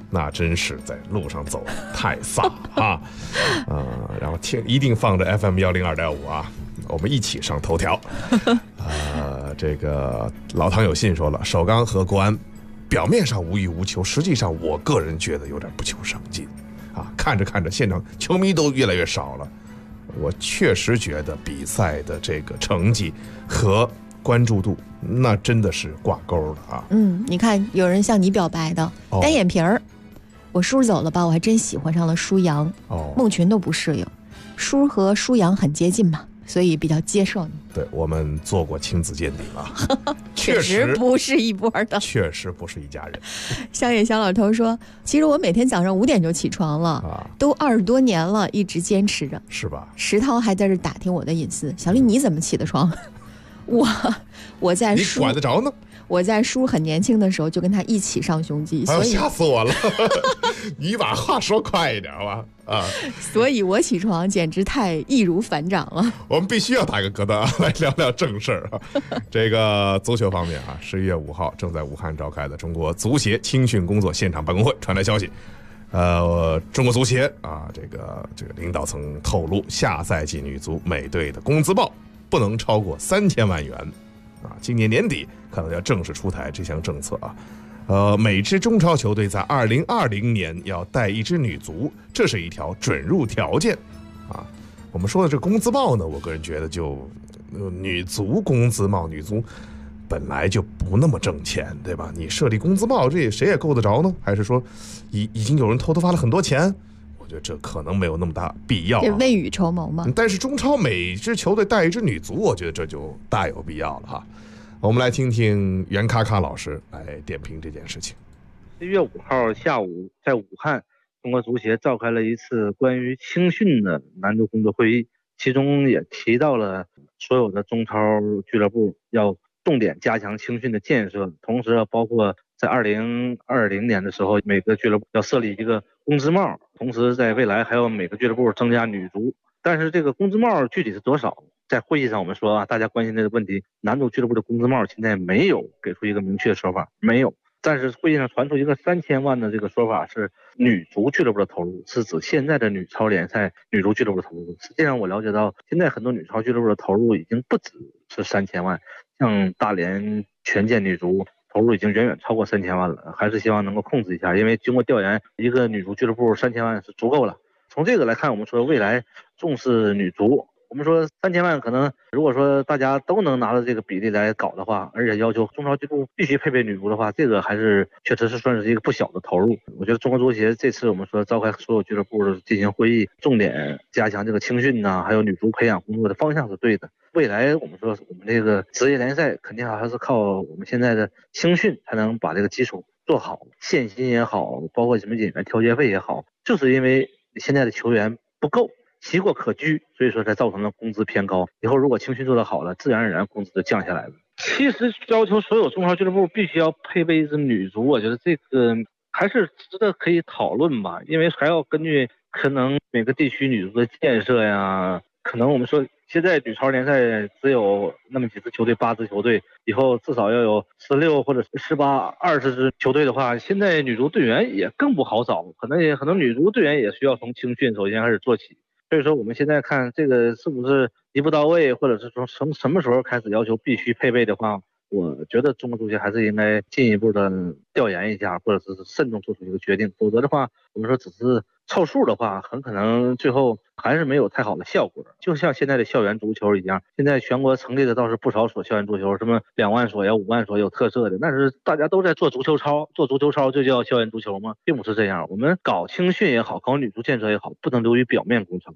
那真是在路上走太飒啊！然后一定放着 FM 102.5啊，我们一起上头条。这个老唐有信说了，首钢和国安表面上无欲无求，实际上我个人觉得有点不求上进啊。看着看着，现场球迷都越来越少了。我确实觉得比赛的这个成绩和关注度那真的是挂钩的啊。 你看有人向你表白的单眼皮儿，我叔走了吧，我还真喜欢上了舒阳。孟群都不适应，叔和舒阳很接近嘛，所以比较接受你。 对，我们做过亲子鉴定啊， 确实不是一波的， 确实不是一家人。 乡野小老头说，其实我每天早上5点就起床了，都20多年了，一直坚持着， 是吧？ 石涛还在这打听我的隐私，小丽你怎么起的床？我在你管得着呢？ 我在叔很年轻的时候就跟他一起上雄鸡，所以吓死我了！你把话说快一点好吧？ 所以我起床简直太易如反掌了。 我们必须要打个疙瘩来聊聊正事儿啊。这个足球方面啊，11月5号正在武汉召开的中国足协青训工作现场办公会传来消息，中国足协啊，这个领导层透露，下赛季女足美队的工资帽不能超过3000万元。今年年底可能要正式出台这项政策啊。每支中超球队在2020年要带一支女足，这是一条准入条件啊。我们说的这工资帽呢，我个人觉得女足工资帽，女足本来就不那么挣钱，对吧？你设立工资帽，这谁也够得着呢？还是说已经有人偷偷发了很多钱？我觉得这可能没有那么大必要， 这未雨绸缪嘛。 但是中超每支球队带一支女足，我觉得这就大有必要了哈。我们来听听袁咔咔老师来点评这件事情。 11月5号下午，在武汉，中国足协召开了一次关于青训的难度工作会议，其中也提到了所有的中超俱乐部要重点加强青训的建设，同时包括在2020年的时候，每个俱乐部要设立一个工资帽，同时在未来还要每个俱乐部增加女足。但是这个工资帽具体是多少？在会议上我们说大家关心这个问题，男足俱乐部的工资帽现在没有给出一个明确说法，没有。但是会议上传出一个3000万的这个说法，是女足俱乐部的投入，是指现在的女超联赛女足俱乐部的投入。实际上我了解到，现在很多女超俱乐部的投入已经不只是3000万，像大连权健女足投入已经远远超过3000万了，还是希望能够控制一下，因为经过调研，一个女足俱乐部3000万是足够了。从这个来看，我们说未来重视女足，我们说3000万可能如果说大家都能拿着这个比例来搞的话，而且要求中超俱乐部必须配备女足的话，这个还是确实是算是一个不小的投入。我觉得中国足协这次我们说召开所有俱乐部进行会议，重点加强这个青训还有女足培养工作的方向是对的。未来我们说我们这个职业联赛肯定还是靠我们现在的青训才能把这个基础做好，限薪也好，包括什么演员调节费也好，就是因为现在的球员不够，其过可居，所以说才造成了工资偏高。以后如果青训做得好了，自然而然工资就降下来了。其实要求所有中超俱乐部必须要配备一支女足，我觉得这个还是值得可以讨论吧，因为还要根据可能每个地区女足的建设呀，可能我们说现在女超联赛只有那么几支球队，8支球队，以后至少要有16或者18、20支球队的话，现在女足队员也更不好找，可能女足队员也需要从青训首先开始做起。所以说我们现在看这个是不是一步到位，或者是从什么时候开始要求必须配备的话，我觉得中国足协还是应该进一步的调研一下，或者是慎重做出一个决定，否则的话我们说只是凑数的话，很可能最后还是没有太好的效果。就像现在的校园足球一样，现在全国成立的倒是不少所校园足球，什么2万所呀、5万所有特色的，但是大家都在做足球操，做足球操就叫校园足球吗？并不是这样。我们搞青训也好，搞女足建设也好，不能流于表面工程。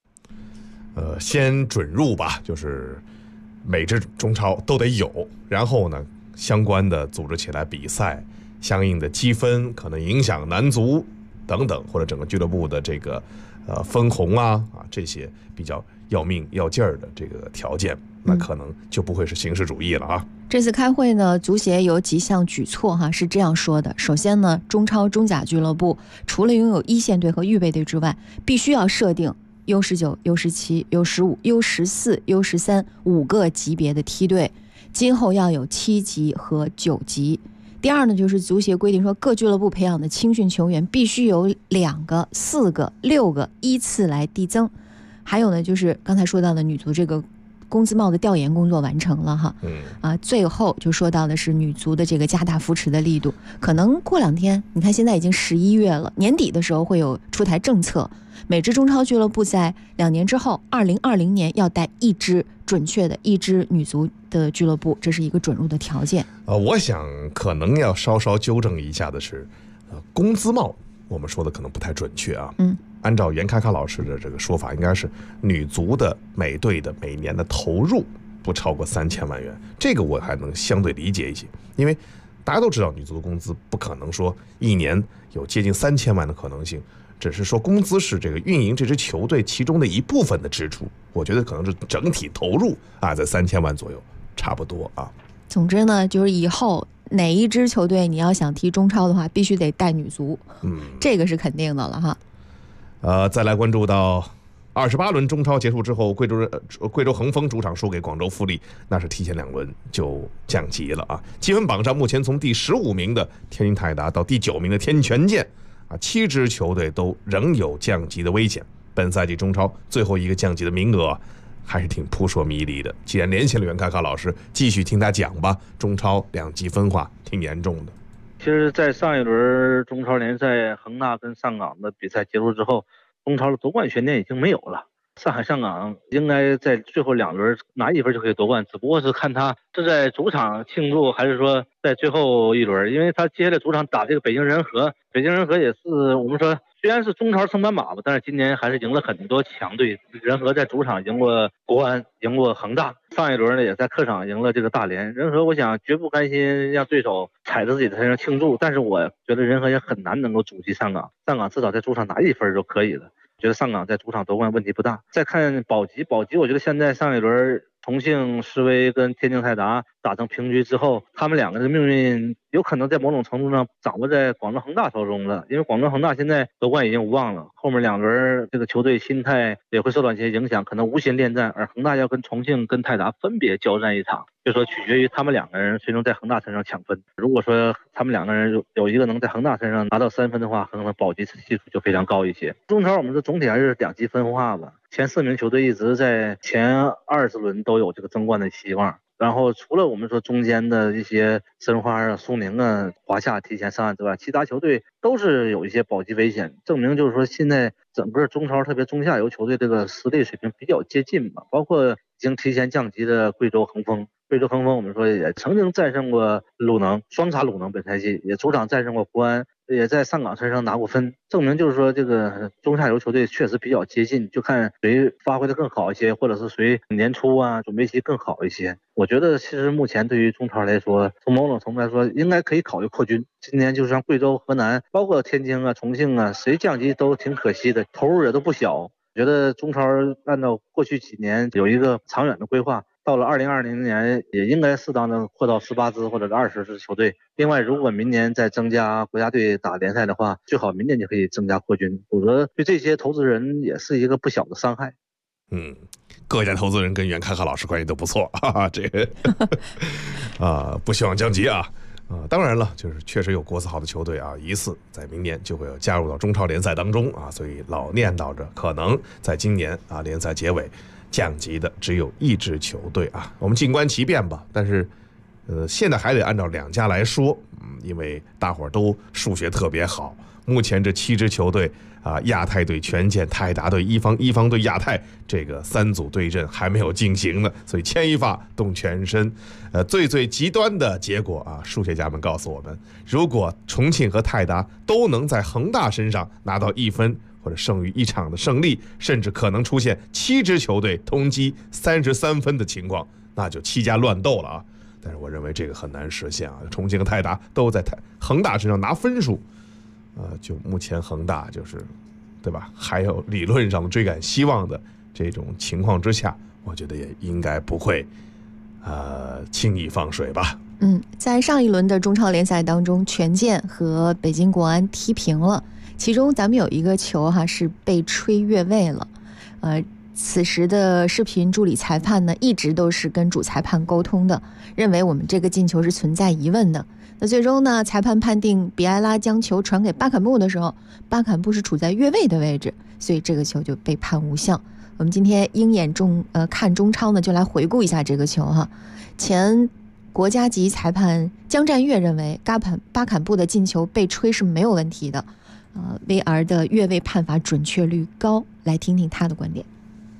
先准入吧，就是每支中超都得有，然后呢，相关的组织起来比赛，相应的积分可能影响男足等等，或者整个俱乐部的这个分红这些比较要命要劲儿的这个条件，那可能就不会是形式主义了啊。 这次开会呢，足协有几项举措是这样说的。首先呢，中超中甲俱乐部除了拥有一线队和预备队之外，必须要设定U19、U17、U15、U14、U13 5个级别的梯队，今后要有7级和9级。 第二呢，就是足协规定说，各俱乐部培养的青训球员必须有2个、4个、6个依次来递增。还有呢，就是刚才说到的女足这个工资帽的调研工作完成了哈，最后就说到的是女足的这个加大扶持的力度，可能过2天，你看现在已经11月了，年底的时候会有出台政策，每支中超俱乐部在2年之后，2020年要带准确的一支女足的俱乐部，这是一个准入的条件。 我想可能要稍稍纠正一下的是，工资帽我们说的可能不太准确啊。按照袁开开老师的这个说法，应该是女足的每队的每年的投入不超过3000万元，这个我还能相对理解一些，因为大家都知道女足的工资不可能说一年有接近3000万的可能性，只是说工资是这个运营这支球队其中的一部分的支出，我觉得可能是整体投入啊在3000万左右，差不多啊。 总之呢，就是以后哪一支球队你要想踢中超的话，必须得带女足，这个是肯定的了哈。 再来关注到28轮中超结束之后，贵州恒丰主场输给广州富力，那是提前2轮就降级了啊。积分榜上目前从第15名的天津泰达到第9名的天津权健啊，7支球队都仍有降级的危险。本赛季中超最后一个降级的名额还是挺扑朔迷离的。既然连线了袁开开老师，继续听他讲吧。中超2级分化挺严重的。 其实，在上一轮中超联赛，恒大跟上港的比赛结束之后，中超的夺冠悬念已经没有了。上海上港应该在最后2轮拿1分就可以夺冠，只不过是看他是在主场庆祝，还是说在最后1轮。因为他接下来主场打这个北京人和，北京人和也是我们说虽然是中超升班马吧，但是今年还是赢了很多强队。人和在主场赢过国安，赢过恒大，上一轮呢也在客场赢了这个大连。人和我想绝不甘心让对手踩着自己的身上庆祝，但是我觉得人和也很难能够阻击上港，上港至少在主场拿1分就可以了。觉得上港在主场夺冠问题不大。再看保级，我觉得现在上一轮重庆斯威跟天津泰达打成平局之后，他们2个的命运有可能在某种程度上掌握在广州恒大手中了，因为广州恒大现在夺冠已经无望了，后面2轮这个球队心态也会受到一些影响，可能无心恋战，而恒大要跟重庆跟泰达分别交战一场，就说取决于他们2个人谁能在恒大身上抢分。如果说他们2个人有一个能在恒大身上拿到3分的话，可能保级系数就非常高一些。中超我们说总体还是2级分化吧，前4名球队一直在前20轮都有这个争冠的希望。然后除了我们说中间的一些申花啊、苏宁啊、华夏提前上岸之外，其他球队都是有一些保级危险，证明就是说现在整个中超特别中下游球队这个实力水平比较接近吧，包括已经提前降级的贵州恒丰。贵州恒丰我们说也曾经战胜过鲁能，双杀鲁能，本赛季也主场战胜过国安，也在上港身上拿过分，证明就是说这个中下游球队确实比较接近，就看谁发挥的更好一些，或者是谁年初啊准备期更好一些。我觉得其实目前对于中超来说，从某种程度来说应该可以考虑扩军。今年就是像贵州、河南，包括天津啊、重庆啊，谁降级都挺可惜的，投入也都不小。我觉得中超按照过去几年有一个长远的规划，到了2020年也应该适当的扩到18支或者是20支球队。另外，如果明年再增加国家队打联赛的话，最好明年就可以增加扩军，否则对这些投资人也是一个不小的伤害。 各家投资人跟袁开开老师关系都不错，哈哈，这个不希望降级啊。当然了，就是确实有国字号的球队啊，疑似在明年就会加入到中超联赛当中啊，所以老念叨着可能在今年啊联赛结尾降级的只有1支球队啊，我们静观其变吧。但是现在还得按照2家来说，因为大伙儿都数学特别好。目前这7支球队啊，亚太队权健、泰达队、一方队亚太这个3组对阵还没有进行呢，所以牵一发动全身。最极端的结果啊，数学家们告诉我们，如果重庆和泰达都能在恒大身上拿到1分或者胜于1场的胜利，甚至可能出现7支球队同积33分的情况，那就7家乱斗了啊！但是我认为这个很难实现啊，重庆和泰达都在恒大身上拿分数。就目前恒大就是，对吧？还有理论上追赶希望的这种情况之下，我觉得也应该不会，轻易放水吧。 在上一轮的中超联赛当中，权健和北京国安踢平了，其中咱们有一个球是被吹越位了，此时的视频助理裁判呢，一直都是跟主裁判沟通的，认为我们这个进球是存在疑问的。 那最终呢，裁判判定比埃拉将球传给巴坎布的时候，巴坎布是处在越位的位置，所以这个球就被判无效。我们今天鹰眼看中超呢，就来回顾一下这个球哈。前国家级裁判姜占岳认为巴坎布的进球被吹是没有问题的，VR 的越位判罚准确率高，来听听他的观点。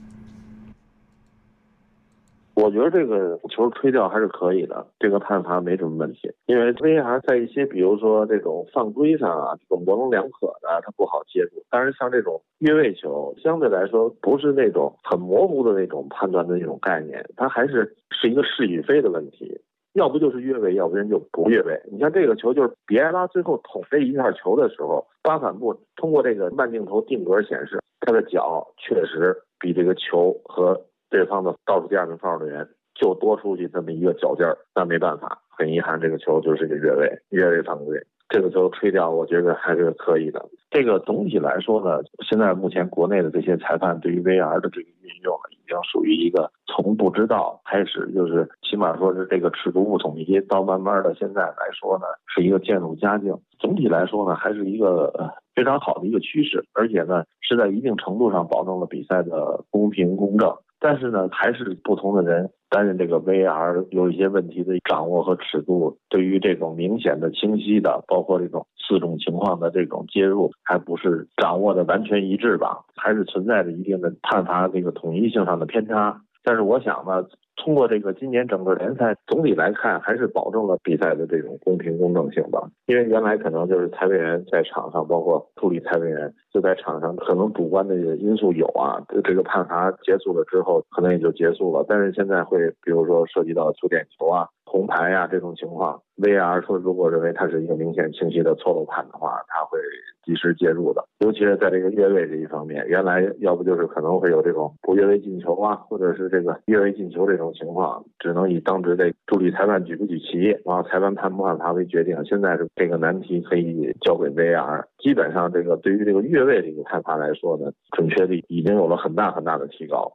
我觉得这个球吹掉还是可以的，这个判罚没什么问题。因为 VR 在一些比如说这种犯规上啊，这种模棱两可的，它不好接触。但是像这种越位球，相对来说不是那种很模糊的那种判断的那种概念，它还是一个是与非的问题。要不就是越位，要不然就不越位。你像这个球，就是比埃拉最后捅这一下球的时候，巴坎布通过这个慢镜头定格显示，他的脚确实比这个球和对方的倒数第二名防守队员就多出去这么一个脚尖儿，那没办法，很遗憾，这个球就是个越位犯规。这个球吹掉，我觉得还是可以的。这个总体来说呢，现在目前国内的这些裁判对于 VR 的这个运用已经属于一个从不知道开始，就是起码说是这个尺度不统一，到慢慢的现在来说呢，是一个渐入佳境。总体来说呢，还是一个非常好的一个趋势，而且呢，是在一定程度上保证了比赛的公平公正。但是呢，还是不同的人担任这个 VR 有一些问题的掌握和尺度，对于这种明显的、清晰的，包括这种4种情况的这种介入，还不是掌握的完全一致吧，还是存在着一定的判罚这个统一性上的偏差。但是我想呢，通过这个今年整个联赛总体来看，还是保证了比赛的这种公平公正性吧。因为原来可能就是裁判员在场上，包括助理裁判员就在场上，可能主观的因素有啊，这个判罚结束了之后，可能也就结束了。但是现在会，比如说涉及到球点球啊、红牌啊这种情况 ，VR 说如果认为它是一个明显清晰的错漏判的话，它会及时介入的。尤其是在这个越位这一方面，原来要不就是可能会有这种不越位进球啊，或者是这个越位进球这种情况，只能以当值的助理裁判举不举旗，然后裁判判不判罚为决定。现在是这个难题可以交给 VR， 基本上这个对于这个越位这个判罚来说呢，准确率已经有了很大很大的提高。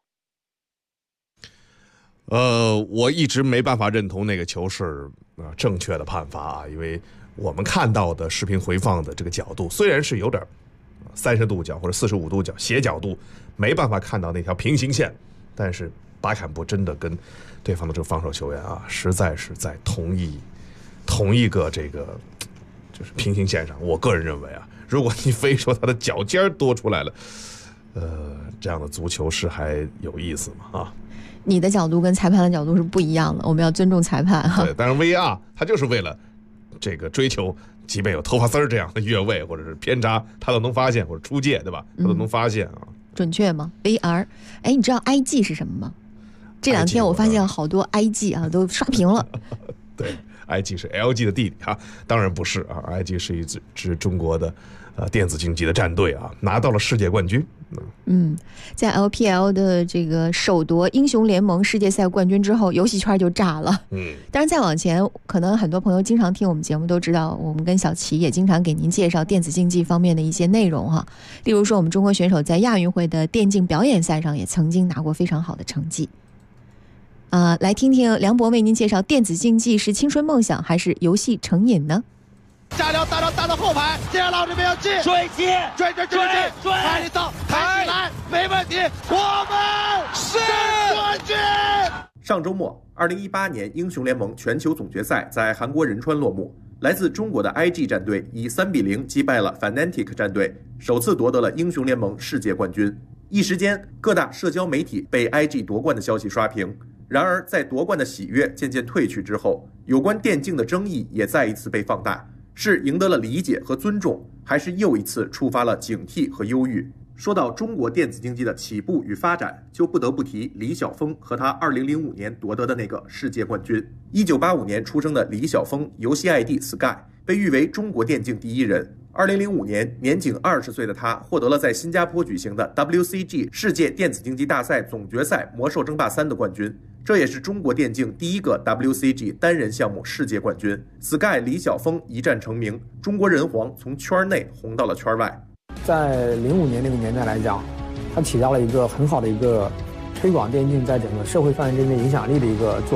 我一直没办法认同那个球是正确的判罚啊，因为我们看到的视频回放的这个角度虽然是有点30度角或者45度角斜角度，没办法看到那条平行线，但是巴坎布真的跟对方的这个防守球员啊，实在是在同一个这个就是平行线上。我个人认为啊，如果你非说他的脚尖多出来了，这样的足球是还有意思吗？啊？ 你的角度跟裁判的角度是不一样的，我们要尊重裁判哈。 对，但是 VR 它就是为了这个追求，即便有头发丝这样的越位或者是偏差，它都能发现，或者出界，对吧？它都能发现啊。 准确吗 ？VR， 哎，你知道 IG 是什么吗？这2天我发现好多 IG 啊都刷屏了。 对 ，IG 是 LG 的弟弟哈，当然不是啊 ，IG 是一支中国的电子竞技的战队啊，拿到了世界冠军。在 LPL 的这个首夺英雄联盟世界赛冠军之后，游戏圈就炸了。当然再往前，可能很多朋友经常听我们节目都知道，我们跟小齐也经常给您介绍电子竞技方面的一些内容哈。例如说，我们中国选手在亚运会的电竞表演赛上也曾经拿过非常好的成绩。来听听梁博为您介绍电子竞技是青春梦想还是游戏成瘾呢？ 下撩打到后排，接下来这边要进，追，拍里走，抬起来，没问题，我们是冠军。 上周末，2018年英雄联盟全球总决赛在韩国仁川落幕，来自中国的 IG 战队以3-0击败了 Fnatic 战队，首次夺得了英雄联盟世界冠军。一时间，各大社交媒体被 IG 夺冠的消息刷屏。然而，在夺冠的喜悦渐渐褪去之后，有关电竞的争议也再一次被放大。是赢得了理解和尊重，还是又一次触发了警惕和忧郁？说到中国电子竞技的起步与发展，就不得不提李晓峰和他2005年夺得的那个世界冠军。1985年出生的李晓峰，游戏 ID Sky， 被誉为中国电竞第一人。2005年，年仅20岁的他获得了在新加坡举行的 WCG 世界电子竞技大赛总决赛魔兽争霸3的冠军，这也是中国电竞第一个 WCG 单人项目世界冠军。Sky 李晓峰一战成名，中国人皇从圈内红到了圈外。 在05年那个年代来讲，它起到了一个很好的一个推广电竞在整个社会范围之内影响力的一个作用。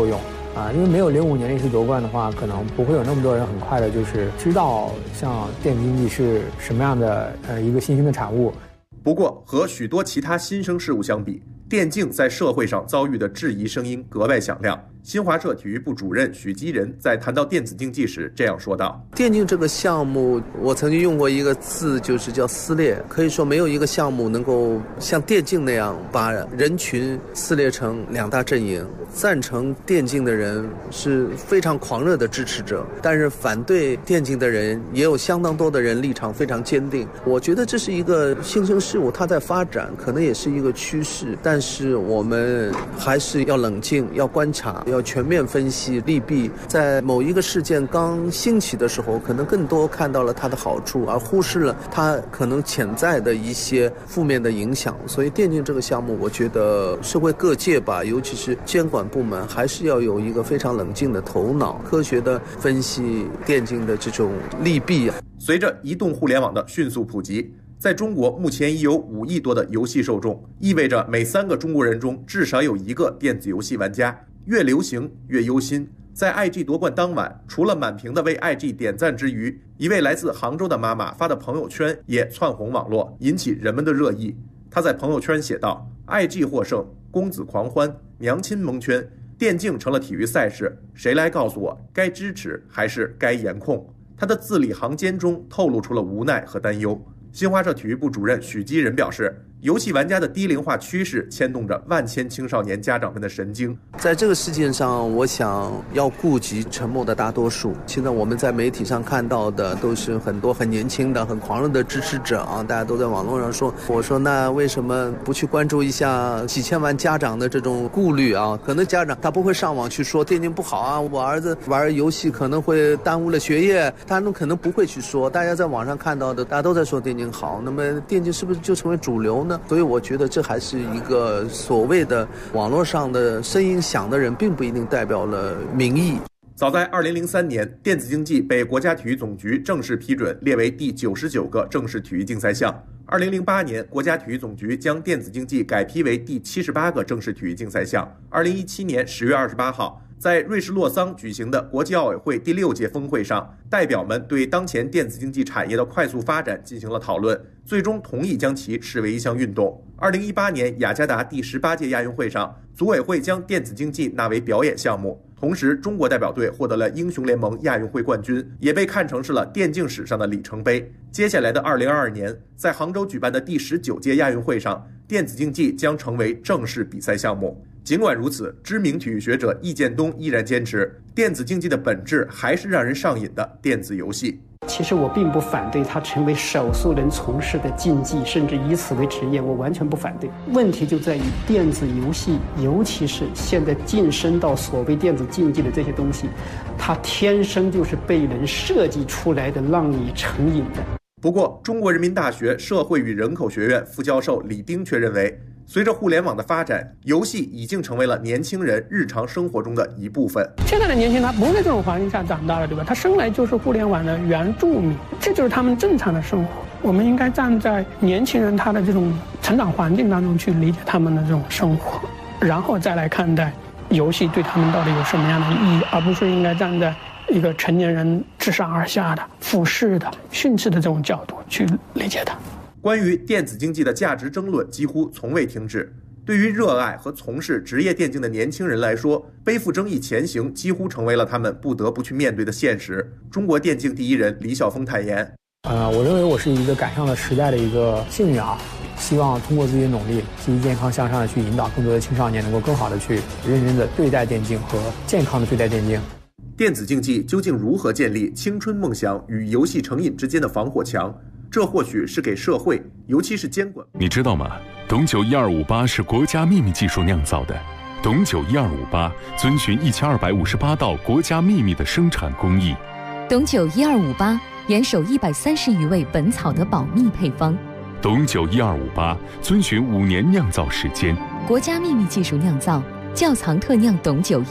因为没有05年历史夺冠的话，可能不会有那么多人很快的就是知道像电子竞技是什么样的一个新兴的产物。 不过和许多其他新生事物相比，电竞在社会上遭遇的质疑声音格外响亮。新华社体育部主任许基仁在谈到电子竞技时这样说道： 电竞这个项目，我曾经用过一个字，就是叫撕裂。可以说没有一个项目能够像电竞那样把人群撕裂成2大阵营。赞成电竞的人是非常狂热的支持者，但是反对电竞的人也有相当多的人立场非常坚定。我觉得这是一个新生事物，它在发展，可能也是一个趋势，但是我们还是要冷静，要观察，要全面分析利弊。在某一个事件刚兴起的时候，可能更多看到了它的好处，而忽视了它可能潜在的一些负面的影响。所以电竞这个项目，我觉得社会各界吧，尤其是监管部门，还是要有一个非常冷静的头脑，科学的分析电竞的这种利弊。 随着移动互联网的迅速普及，在中国目前已有5亿多的游戏受众，意味着每3个中国人中至少有1个电子游戏玩家。越流行越忧心。在 IG 夺冠当晚，除了满屏的为 IG 点赞之余，一位来自杭州的妈妈发的朋友圈也窜红网络，引起人们的热议。她在朋友圈写道 ：“IG 获胜，公子狂欢，娘亲蒙圈，电竞成了体育赛事，谁来告诉我该支持还是该严控？”她的字里行间中透露出了无奈和担忧。新华社体育部主任许基仁表示，游戏玩家的低龄化趋势牵动着万千青少年家长们的神经。 在这个事件上，我想要顾及沉默的大多数。现在我们在媒体上看到的都是很多很年轻的、很狂热的支持者啊，大家都在网络上说，我说那为什么不去关注一下几千万家长的这种顾虑啊？可能家长他不会上网去说电竞不好啊，我儿子玩游戏可能会耽误了学业，他们可能不会去说。大家在网上看到的，大家都在说电竞好，那么电竞是不是就成为主流呢？所以我觉得这还是一个所谓的网络上的声音响的人，并不一定代表了民意。 早在2003年，电子竞技被国家体育总局正式批准列为第99个正式体育竞赛项。2008年，国家体育总局将电子竞技改批为第78个正式体育竞赛项。2017年10月28号，在瑞士洛桑举行的国际奥委会第6届峰会上，代表们对当前电子竞技产业的快速发展进行了讨论，最终同意将其视为一项运动。2018年雅加达第18届亚运会上，组委会将电子竞技纳为表演项目，同时中国代表队获得了英雄联盟亚运会冠军，也被看成是了电竞史上的里程碑。接下来的2022年，在杭州举办的第19届亚运会上，电子竞技将成为正式比赛项目。尽管如此，知名体育学者易建东依然坚持，电子竞技的本质还是让人上瘾的电子游戏。 其实我并不反对它成为少数人从事的竞技，甚至以此为职业，我完全不反对。问题就在于电子游戏，尤其是现在晋升到所谓电子竞技的这些东西，它天生就是被人设计出来的，让你成瘾的。 不过，中国人民大学社会与人口学院副教授李丁却认为，随着互联网的发展，游戏已经成为了年轻人日常生活中的一部分。 现在的年轻人他不是在这种环境下长大的，对吧？他生来就是互联网的原住民，这就是他们正常的生活。我们应该站在年轻人他的这种成长环境当中去理解他们的这种生活，然后再来看待游戏对他们到底有什么样的意义，而不是应该站在一个成年人自上而下的俯视的训斥的这种角度去理解它。 关于电子竞技的价值争论几乎从未停止。对于热爱和从事职业电竞的年轻人来说，背负争议前行几乎成为了他们不得不去面对的现实。中国电竞第一人李晓峰坦言： 我认为我是一个赶上了时代的一个幸运啊，希望通过自己的努力，积极健康向上的去引导更多的青少年能够更好的去认真的对待电竞和健康的对待电竞。 电子竞技究竟如何建立青春梦想与游戏成瘾之间的防火墙？这或许是给社会，尤其是监管。 你知道吗？董酒1258是国家秘密技术酿造的。董酒1258遵循1258道国家秘密的生产工艺。 董酒1258严守130余味本草的保密配方。 董酒1258遵循5年酿造时间。 国家秘密技术酿造，窖藏特酿董酒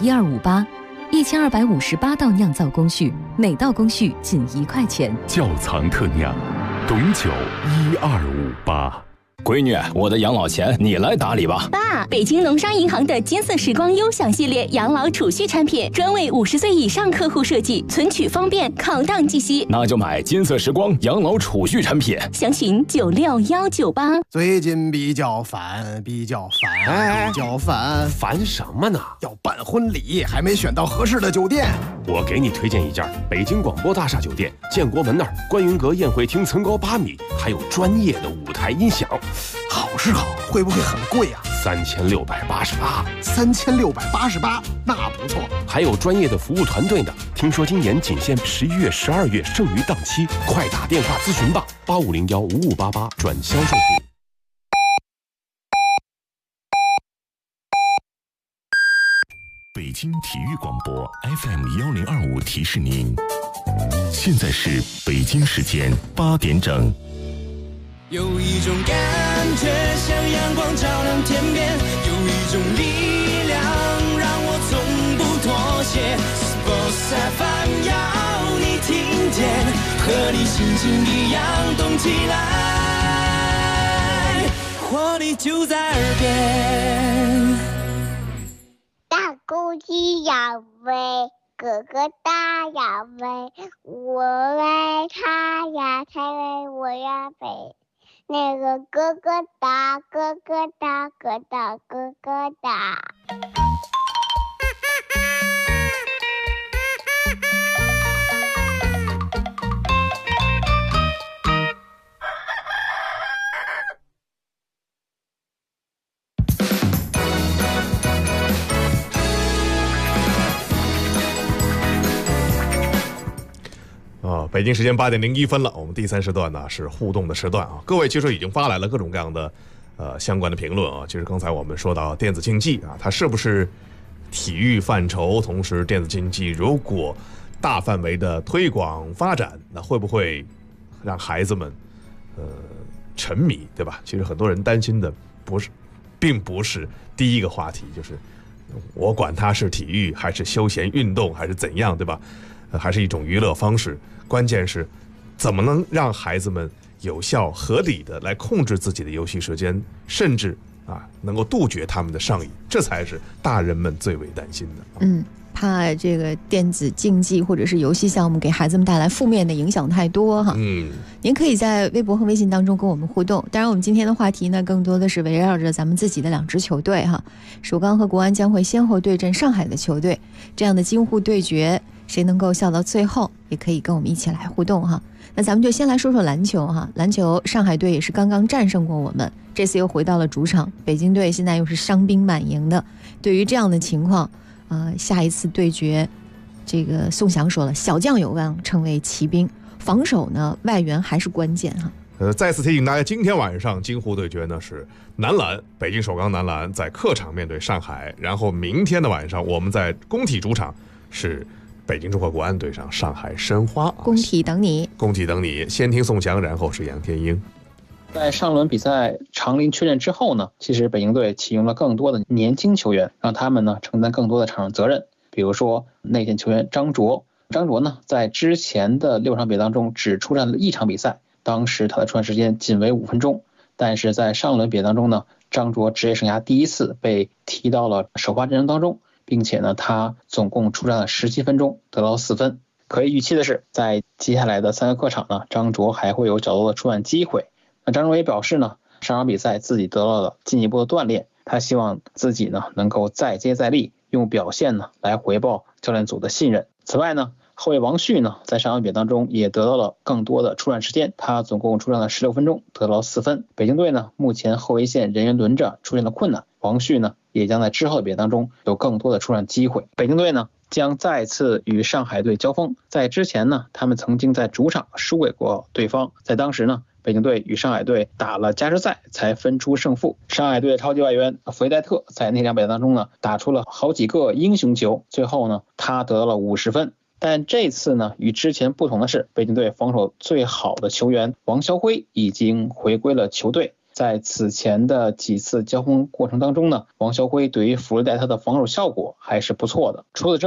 1258，1258道酿造工序，每道工序仅1块钱。 窖藏特酿。董酒1258。 闺女，我的养老钱你来打理吧。 爸，北京农商银行的金色时光优享系列养老储蓄产品，专为50岁以上客户设计，存取方便，抗荡计息。 那就买金色时光养老储蓄产品， 详询96198。 最近比较烦， 烦什么呢？ 要办婚礼，还没选到合适的酒店。 我给你推荐一家北京广播大厦酒店，建国门那儿观云阁宴会厅层高8米，还有专业的舞台音响。 好是好，会不会很贵啊 ？3688。 3688，那不错。 还有专业的服务团队呢。听说今年仅限11月、12月剩余档期，快打电话咨询吧，85015588转销售部。 北京体育广播 FM1025提示您，现在是北京时间8点整。 有一种感觉像阳光照亮天边，有一种力量让我从不妥协。Sports FM 要你听见，和你心情一样动起来，活力就在耳边。 大公鸡要飞，哥哥大要飞，我为他呀，才为我呀飞。那个哥哥大，哥哥大，哥大哥哥大。 北京时间8点01分了，我们第3时段呢是互动的时段啊。各位其实已经发来了各种各样的相关的评论啊。其实刚才我们说到电子竞技啊，它是不是体育范畴？同时，电子竞技如果大范围的推广发展，那会不会让孩子们沉迷，对吧？其实很多人担心的并不是第一个话题，就是我管它是体育还是休闲运动还是怎样，对吧？还是一种娱乐方式，关键是怎么能让孩子们有效合理的来控制自己的游戏时间，甚至能够杜绝他们的上瘾，这才是大人们最为担心的。 怕这个电子竞技或者是游戏项目给孩子们带来负面的影响太多哈。您可以在微博和微信当中跟我们互动。当然，我们今天的话题呢，更多的是围绕着咱们自己的2支球队哈。首钢和国安将会先后对阵上海的球队，这样的京沪对决，谁能够笑到最后，也可以跟我们一起来互动哈。那咱们就先来说说篮球哈。篮球，上海队也是刚刚战胜过我们，这次又回到了主场。北京队现在又是伤兵满营的，对于这样的情况，下一次对决，这个宋翔说了，小将有望成为骑兵，防守呢外援还是关键哈。 再次提醒大家，今天晚上京沪对决呢是男篮，北京首钢男篮在客场面对上海，然后明天的晚上我们在工体主场是北京中赫国安对上上海申花。 工体等你， 工体等你。先听宋翔，然后是杨天英。 在上轮比赛长林缺阵之后呢，其实北京队启用了更多的年轻球员，让他们呢承担更多的场上责任。比如说内线球员张卓呢，在之前的6场比赛当中只出战了1场比赛，当时他的出战时间仅为5分钟。但是在上轮比赛当中呢，张卓职业生涯第一次被提到了首发阵容当中，并且呢，他总共出战了17分钟，得到4分。可以预期的是，在接下来的3个客场呢，张卓还会有较多的出战机会。那张卓也表示呢，上场比赛自己得到了进一步的锻炼，他希望自己呢能够再接再厉，用表现呢来回报教练组的信任。此外呢，后卫王旭呢在上场比赛当中也得到了更多的出战时间，他总共出战了16分钟，得到了4分。北京队呢目前后卫线人员轮着出现了困难，王旭呢也将在之后的比赛当中有更多的出战机会。北京队呢将再次与上海队交锋，在之前呢他们曾经在主场输给过对方，在当时呢北京队与上海队打了加时赛才分出胜负。上海队的超级外援弗雷戴特在那场比赛当中呢打出了好几个英雄球，最后呢他得了50分。但这次呢与之前不同的是，北京队防守最好的球员王肖辉已经回归了球队。在此前的几次交锋过程当中呢，王肖辉对于弗雷戴特的防守效果还是不错的。除此之外，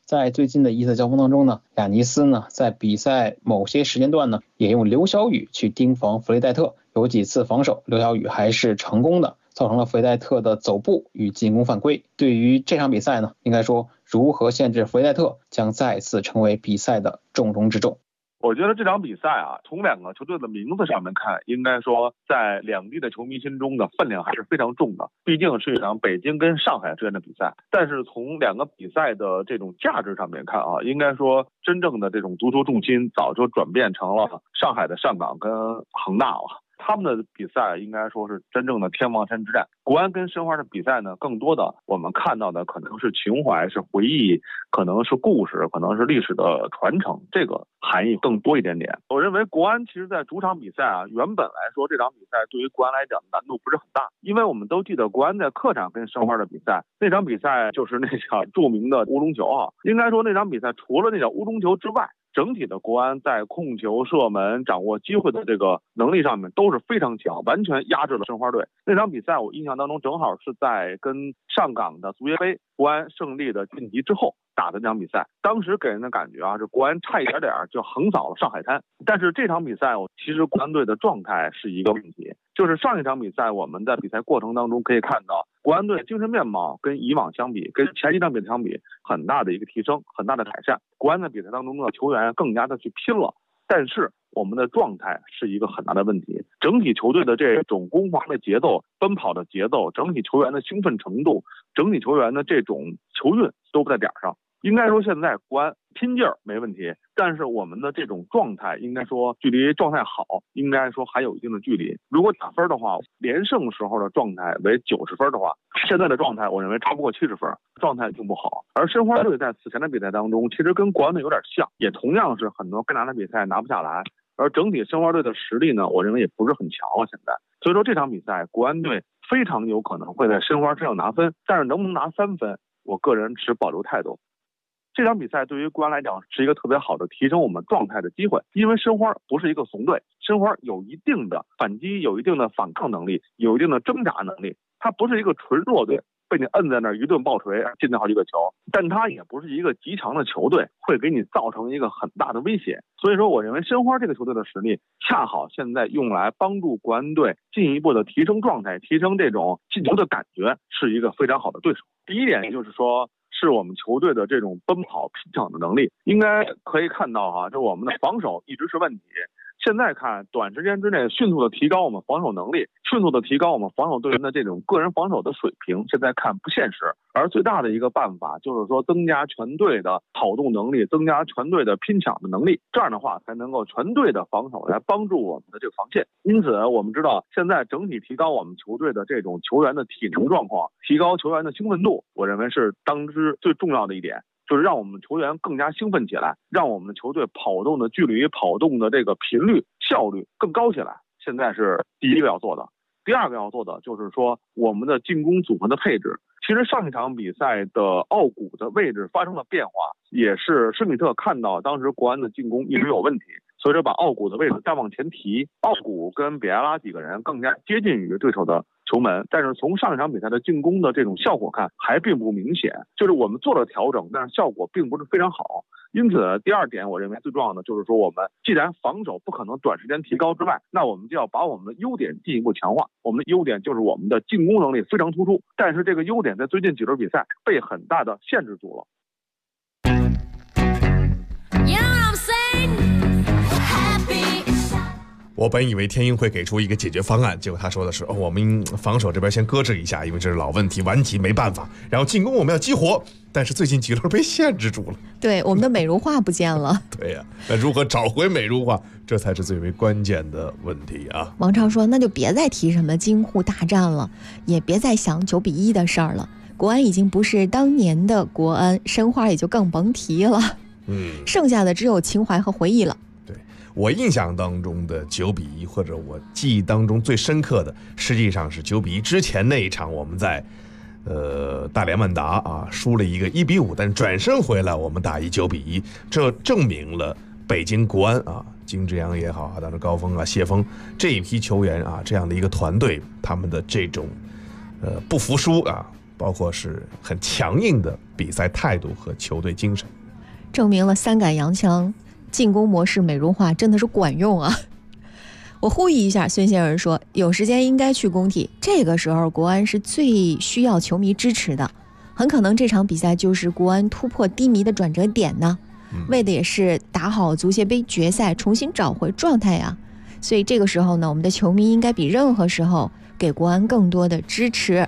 在最近的一次交锋当中呢，亚尼斯呢在比赛某些时间段呢，也用刘晓宇去盯防弗雷戴特，有几次防守刘晓宇还是成功的，造成了弗雷戴特的走步与进攻犯规。对于这场比赛呢，应该说如何限制弗雷戴特将再次成为比赛的重中之重。 我觉得这场比赛啊，从两个球队的名字上面看，应该说在两地的球迷心中的分量还是非常重的，毕竟是一场北京跟上海之间的比赛。但是从两个比赛的这种价值上面看啊，应该说真正的这种足球重心早就转变成了上海的上港跟恒大了。他们的比赛应该说是真正的天王山之战。国安跟申花的比赛呢，更多的我们看到的可能是情怀，是回忆，可能是故事，可能是历史的传承，这个含义更多一点点。我认为国安其实在主场比赛啊，原本来说这场比赛对于国安来讲难度不是很大，因为我们都记得国安在客场跟申花的比赛，那场比赛就是那场著名的乌龙球啊。应该说那场比赛除了那场乌龙球之外，整体的国安在控球、射门、掌握机会的这个能力上面都是非常强，完全压制了申花队。那场比赛我印象当中正好是在跟上港的足协杯国安胜利的晋级之后打的那场比赛，当时给人的感觉啊，是国安差一点点就横扫了上海滩。但是这场比赛其实国安队的状态是一个问题，就是上一场比赛我们在比赛过程当中可以看到，国安队精神面貌跟以往相比，跟前一场比赛相比，很大的一个提升，很大的改善。国安在比赛当中的球员更加的去拼了，但是我们的状态是一个很大的问题。整体球队的这种攻防的节奏、奔跑的节奏，整体球员的兴奋程度，整体球员的这种球运都不在点上。应该说现在国安拼劲儿没问题，但是我们的这种状态应该说距离状态好应该说还有一定的距离。如果打分的话，连胜时候的状态为90分的话，现在的状态我认为超不过70分，状态并不好。而申花队在此前的比赛当中其实跟国安队有点像，也同样是很多该拿的比赛拿不下来，而整体申花队的实力呢，我认为也不是很强了现在。所以说这场比赛国安队非常有可能会在申花身上拿分，但是能不能拿3分，我个人持保留态度。这场比赛对于国安来讲是一个特别好的提升我们状态的机会，因为申花不是一个怂队，申花有一定的反击，有一定的反抗能力，有一定的挣扎能力，它不是一个纯弱队，被你摁在那儿一顿爆锤进了好几个球，但它也不是一个极强的球队，会给你造成一个很大的威胁。所以说我认为申花这个球队的实力恰好现在用来帮助国安队进一步的提升状态，提升这种进球的感觉，是一个非常好的对手。第一点就是说是我们球队的这种奔跑拼抢的能力，应该可以看到哈，就我们的防守一直是问题。现在看短时间之内迅速的提高我们防守能力，迅速的提高我们防守队员的这种个人防守的水平，现在看不现实。而最大的一个办法就是说增加全队的跑动能力，增加全队的拼抢的能力，这样的话才能够全队的防守来帮助我们的这个防线。因此我们知道现在整体提高我们球队的这种球员的体能状况，提高球员的兴奋度，我认为是当之最重要的一点，就是让我们球员更加兴奋起来，让我们的球队跑动的距离、跑动的这个频率、效率更高起来。现在是第一个要做的。第二个要做的就是说我们的进攻组合的配置。其实上一场比赛的奥古的位置发生了变化，也是施米特看到当时国安的进攻一直有问题，所以说把奥古的位置再往前提，奥古跟比埃拉几个人更加接近于对手的球门，但是从上一场比赛的进攻的这种效果看还并不明显，就是我们做了调整，但是效果并不是非常好。因此第二点我认为最重要的就是说，我们既然防守不可能短时间提高之外，那我们就要把我们的优点进一步强化。我们的优点就是我们的进攻能力非常突出，但是这个优点在最近几轮比赛被很大的限制住了。 我本以为天鹰会给出一个解决方案，结果他说的是我们防守这边先搁置一下，因为这是老问题，顽疾没办法，然后进攻我们要激活，但是最近几轮被限制住了。 对，我们的美如画不见了。 对呀，那如何找回美如画，这才是最为关键的问题啊。 王超说，那就别再提什么京沪大战了，也别再想9-1的事儿了，国安已经不是当年的国安，申花也就更甭提了。剩下的只有情怀和回忆了。 我印象当中的9-1，或者我记忆当中最深刻的，实际上是9-1之前那一场，我们在大连万达啊输了一个1-5，但转身回来我们打一9-1，这证明了北京国安啊，金志扬也好啊，当时高峰啊、谢峰这一批球员啊，这样的一个团队，他们的这种不服输啊，包括是很强硬的比赛态度和球队精神。 证明了三杆洋枪进攻模式美容化真的是管用啊。我呼吁一下，孙先生说有时间应该去工体，这个时候国安是最需要球迷支持的，很可能这场比赛就是国安突破低迷的转折点呢，为的也是打好足协杯决赛，重新找回状态啊。所以这个时候呢，我们的球迷应该比任何时候给国安更多的支持。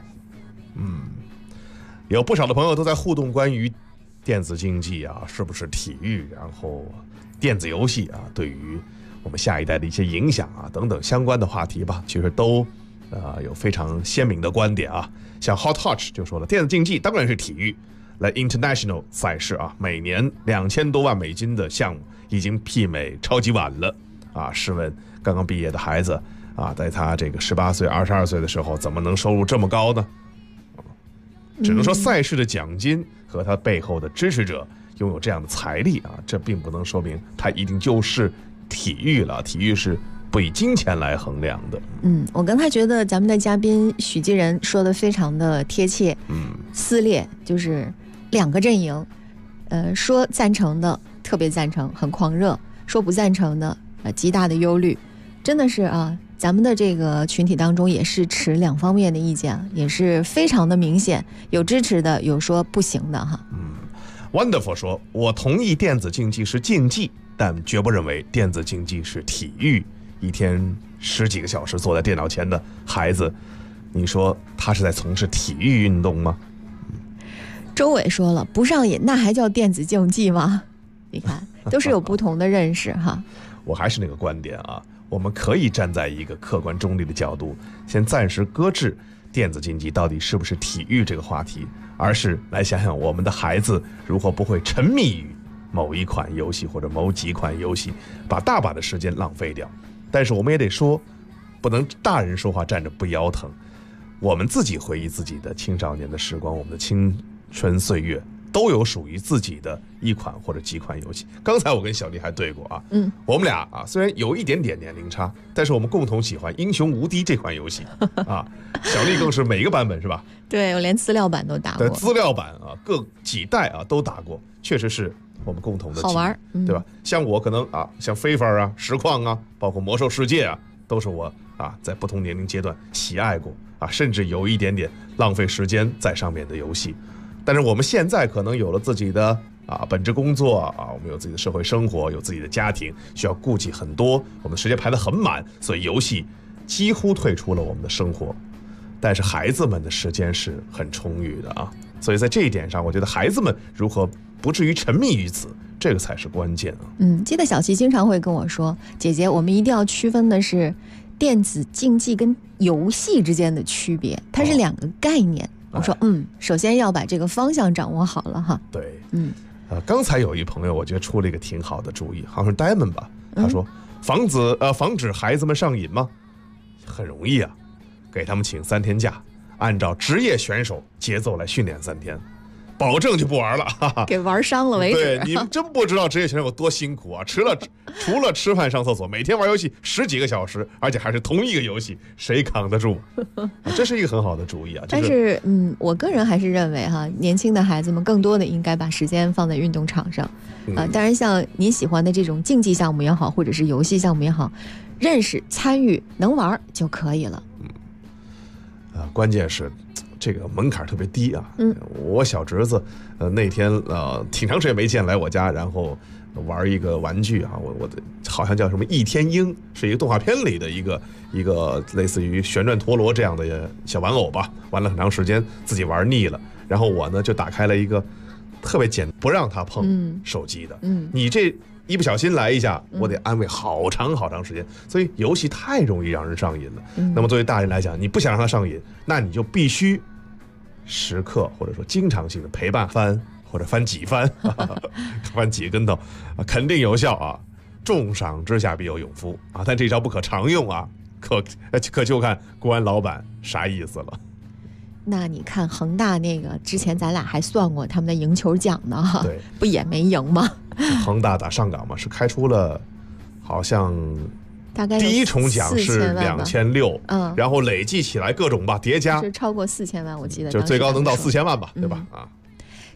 有不少的朋友都在互动关于电子竞技啊，是不是体育，然后电子游戏啊，对于我们下一代的一些影响啊等等相关的话题吧，其实都有非常鲜明的观点啊。像 Hot Touch 就说了，电子竞技当然是体育，来 international 赛事啊，每年$2000多万的项目已经媲美超级碗了啊。试问刚刚毕业的孩子啊，在他这个18岁、22岁的时候，怎么能收入这么高呢？只能说赛事的奖金和他背后的支持者拥有这样的财力啊，这并不能说明他一定就是体育了。体育是不以金钱来衡量的。 我刚才觉得咱们的嘉宾许继仁说的非常的贴切。撕裂就是两个阵营，说赞成的特别赞成，很狂热；说不赞成的极大的忧虑。真的是啊，咱们的这个群体当中也是持两方面的意见，也是非常的明显，有支持的，有说不行的哈。 Wonderful 说，我同意电子竞技是竞技，但绝不认为电子竞技是体育。一天10几个小时坐在电脑前的孩子，你说他是在从事体育运动吗？ 周伟说了，不上瘾那还叫电子竞技吗？你看，都是有不同的认识哈。 我还是那个观点啊，我们可以站在一个客观中立的角度，先暂时搁置电子竞技到底是不是体育这个话题，而是来想想我们的孩子如何不会沉迷于某一款游戏或者某几款游戏，把大把的时间浪费掉。但是我们也得说，不能大人说话站着不腰疼。我们自己回忆自己的青少年的时光，我们的青春岁月都有属于自己的一款或者几款游戏。刚才我跟小丽还对过啊，我们俩啊虽然有一点点年龄差，但是我们共同喜欢《英雄无敌》这款游戏啊。小丽更是每个版本是吧？ 对，我连资料版都打过。 对，资料版啊，各几代啊都打过，确实是我们共同的好玩， 对吧？像我可能啊，像非法啊、实况啊，包括魔兽世界啊，都是我啊在不同年龄阶段喜爱过啊，甚至有一点点浪费时间在上面的游戏。但是我们现在可能有了自己的本职工作啊，我们有自己的社会生活，有自己的家庭，需要顾及很多，我们的时间排得很满，所以游戏几乎退出了我们的生活。但是孩子们的时间是很充裕的啊，所以在这一点上，我觉得孩子们如何不至于沉迷于此，这个才是关键啊。 记得小琪经常会跟我说，姐姐，我们一定要区分的是电子竞技跟游戏之间的区别，它是两个概念。我说首先要把这个方向掌握好了哈。 对，刚才有一朋友我觉得出了一个挺好的主意，好像是 Diamond 吧，他说防止孩子们上瘾吗？很容易啊，给他们请3天假，按照职业选手节奏来训练3天，保证就不玩了，哈哈， 给玩伤了为止。 对，你们真不知道职业选手有多辛苦啊！除了吃饭上厕所，每天玩游戏10几个小时，而且还是同一个游戏，谁扛得住？这是一个很好的主意啊！ 但是我个人还是认为哈，年轻的孩子们更多的应该把时间放在运动场上。当然像您喜欢的这种竞技项目也好，或者是游戏项目也好，认识、参与、能玩就可以了。 关键是这个门槛特别低啊。我小侄子那天挺长时间没见来我家，然后玩一个玩具啊，我的好像叫什么倚天鹰，是一个动画片里的一个类似于旋转陀螺这样的小玩偶吧，玩了很长时间，自己玩腻了，然后我呢就打开了一个特别简单不让他碰手机的，你这一不小心来一下，我得安慰好长时间，所以游戏太容易让人上瘾了。那么作为大人来讲，你不想让他上瘾，那你就必须时刻或者说经常性的陪伴翻或者翻几番翻几个跟头肯定有效啊。重赏之下必有勇夫啊，但这招不可常用啊，可就看国安老板啥意思了。 那你看恒大那个之前咱俩还算过他们的赢球奖呢， 对， 不也没赢吗？ 恒大打上港嘛，是开出了好像大概第一重奖是2600，然后累计起来各种吧叠加是超过4000万，我记得就最高能到4000万吧，对吧？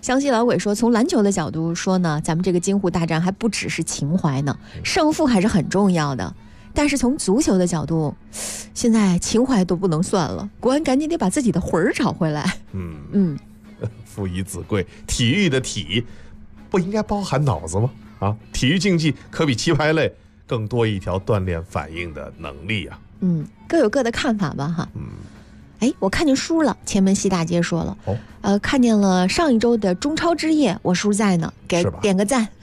湘西老鬼说，从篮球的角度说呢，咱们这个京沪大战还不只是情怀呢，胜负还是很重要的。但是从足球的角度，现在情怀都不能算了，国安赶紧得把自己的魂儿找回来。 父以子贵，体育的体不应该包含脑子吗？啊，体育竞技可比棋牌类更多一条锻炼反应的能力啊。 各有各的看法吧哈。我看见书了，前门西大街说了，看见了上一周的中超之夜，我叔在呢，给点个赞。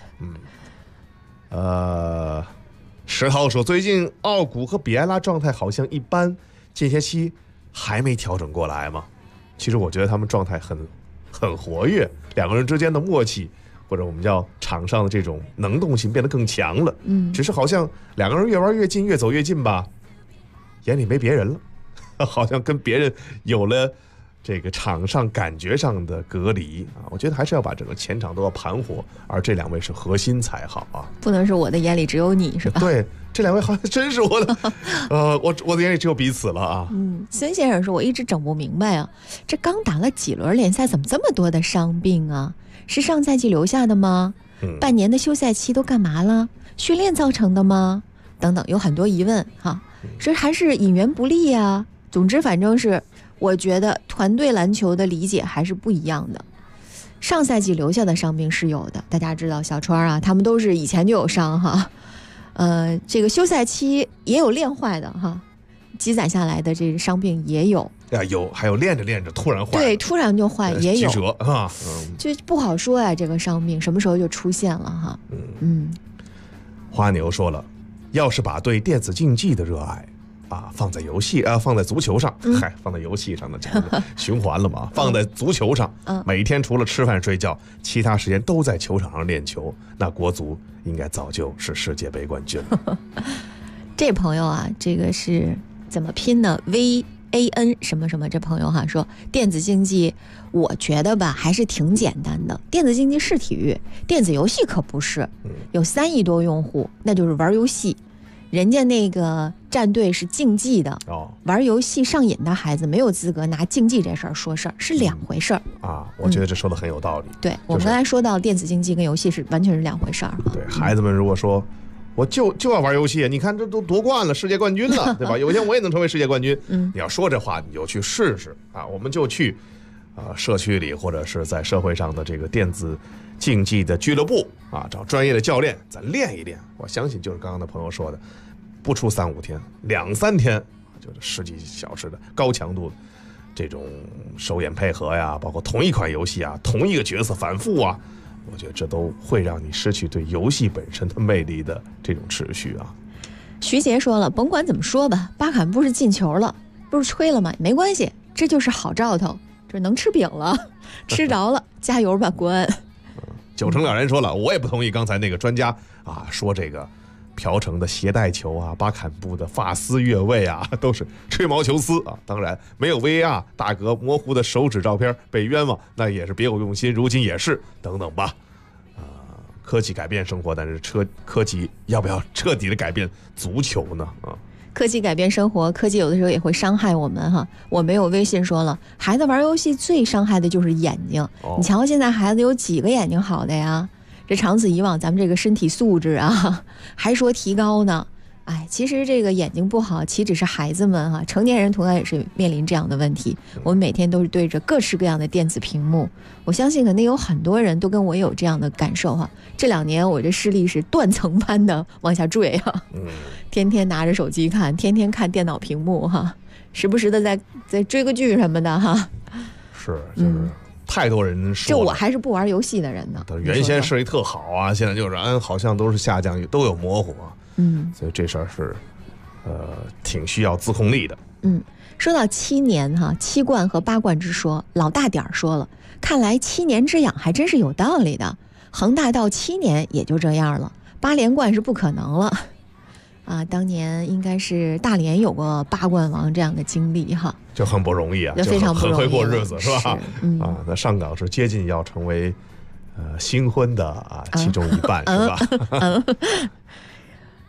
石涛说，最近奥古和比埃拉状态好像一般，间歇期还没调整过来吗？其实我觉得他们状态很活跃，两个人之间的默契，或者我们叫场上的这种能动性变得更强了。只是好像两个人越玩越近，越走越近吧，眼里没别人了，好像跟别人有了这个场上感觉上的隔离啊。我觉得还是要把整个前场都要盘活，而这两位是核心才好啊。 不能是我的眼里只有你，是吧？ 对，这两位好像真是我的，我的眼里只有彼此了啊。 孙先生说，我一直整不明白啊，这刚打了几轮联赛，怎么这么多的伤病啊？是上赛季留下的吗？半年的休赛期都干嘛了？训练造成的吗？等等，有很多疑问哈。这还是引援不利啊？总之，反正是我觉得团队篮球的理解还是不一样的。上赛季留下的伤病是有的，大家知道小川啊，他们都是以前就有伤哈。这个休赛期也有练坏的哈，积攒下来的这个伤病也有。 还有练着练着突然坏， 对，突然就坏也有， 击折啊， 就不好说呀，这个伤病什么时候就出现了哈。 花牛说了，要是把对电子竞技的热爱放在游戏放在足球上，放在游戏上的循环了嘛，放在足球上，每天除了吃饭睡觉，其他时间都在球场上练球，那国足应该早就是世界杯冠军了。 这朋友啊，这个是怎么拼呢？VAN 什么什么，这朋友哈说，电子竞技我觉得吧还是挺简单的，电子竞技是体育，电子游戏可不是。有3亿多用户，那就是玩游戏，人家那个战队是竞技的，玩游戏上瘾的孩子没有资格拿竞技这事儿说事儿，是两回事儿我觉得这说的很有道理。 对，我们刚才说到电子竞技跟游戏是完全是两回事儿。 对，孩子们如果说我就要玩游戏，你看这都夺冠了，世界冠军了，对吧？有一天我也能成为世界冠军。你要说这话，你就去试试我们就去社区里或者是在社会上的这个电子竞技的俱乐部找专业的教练，咱练一练。我相信就是刚刚的朋友说的，不出3-5天，2-3天，就是10几小时的高强度这种手眼配合呀，包括同一款游戏同一个角色反复我觉得这都会让你失去对游戏本身的魅力的这种持续徐杰说了，甭管怎么说吧，巴坎布是进球了，不是吹了吗？没关系，这就是好兆头，这能吃饼了，吃着了，加油吧，国安。 九成了然说了，我也不同意刚才那个专家说这个朴成的鞋带球巴坎布的发丝越位都是吹毛求疵当然没有 VAR， 大格模糊的手指照片被冤枉，那也是别有用心，如今也是等等吧。科技改变生活，但是科技要不要彻底的改变足球呢？ 科技改变生活，科技有的时候也会伤害我们哈。我没有微信说了，孩子玩游戏最伤害的就是眼睛。你瞧现在孩子有几个眼睛好的呀？这长此以往，咱们这个身体素质还说提高呢。其实这个眼睛不好岂止是孩子们成年人同样也是面临这样的问题。我们每天都是对着各式各样的电子屏幕，我相信肯定有很多人都跟我有这样的感受这2年我这视力是断层般的往下坠天天拿着手机看，天天看电脑屏幕时不时的在追个剧什么的是，就是太多人说， 就我还是不玩游戏的人呢。 原先视力特好现在就是好像都是下降，都有模糊所以这事儿是挺需要自控力的。 说到7年7冠和8冠之说，老大点儿说了，看来7年之痒还真是有道理的。恒大到7年也就这样了，8连冠是不可能了当年应该是大连有过8冠王这样的经历就很不容易就非常不容易， 很会过日子是吧？那上港是接近要成为新婚的其中一半是吧？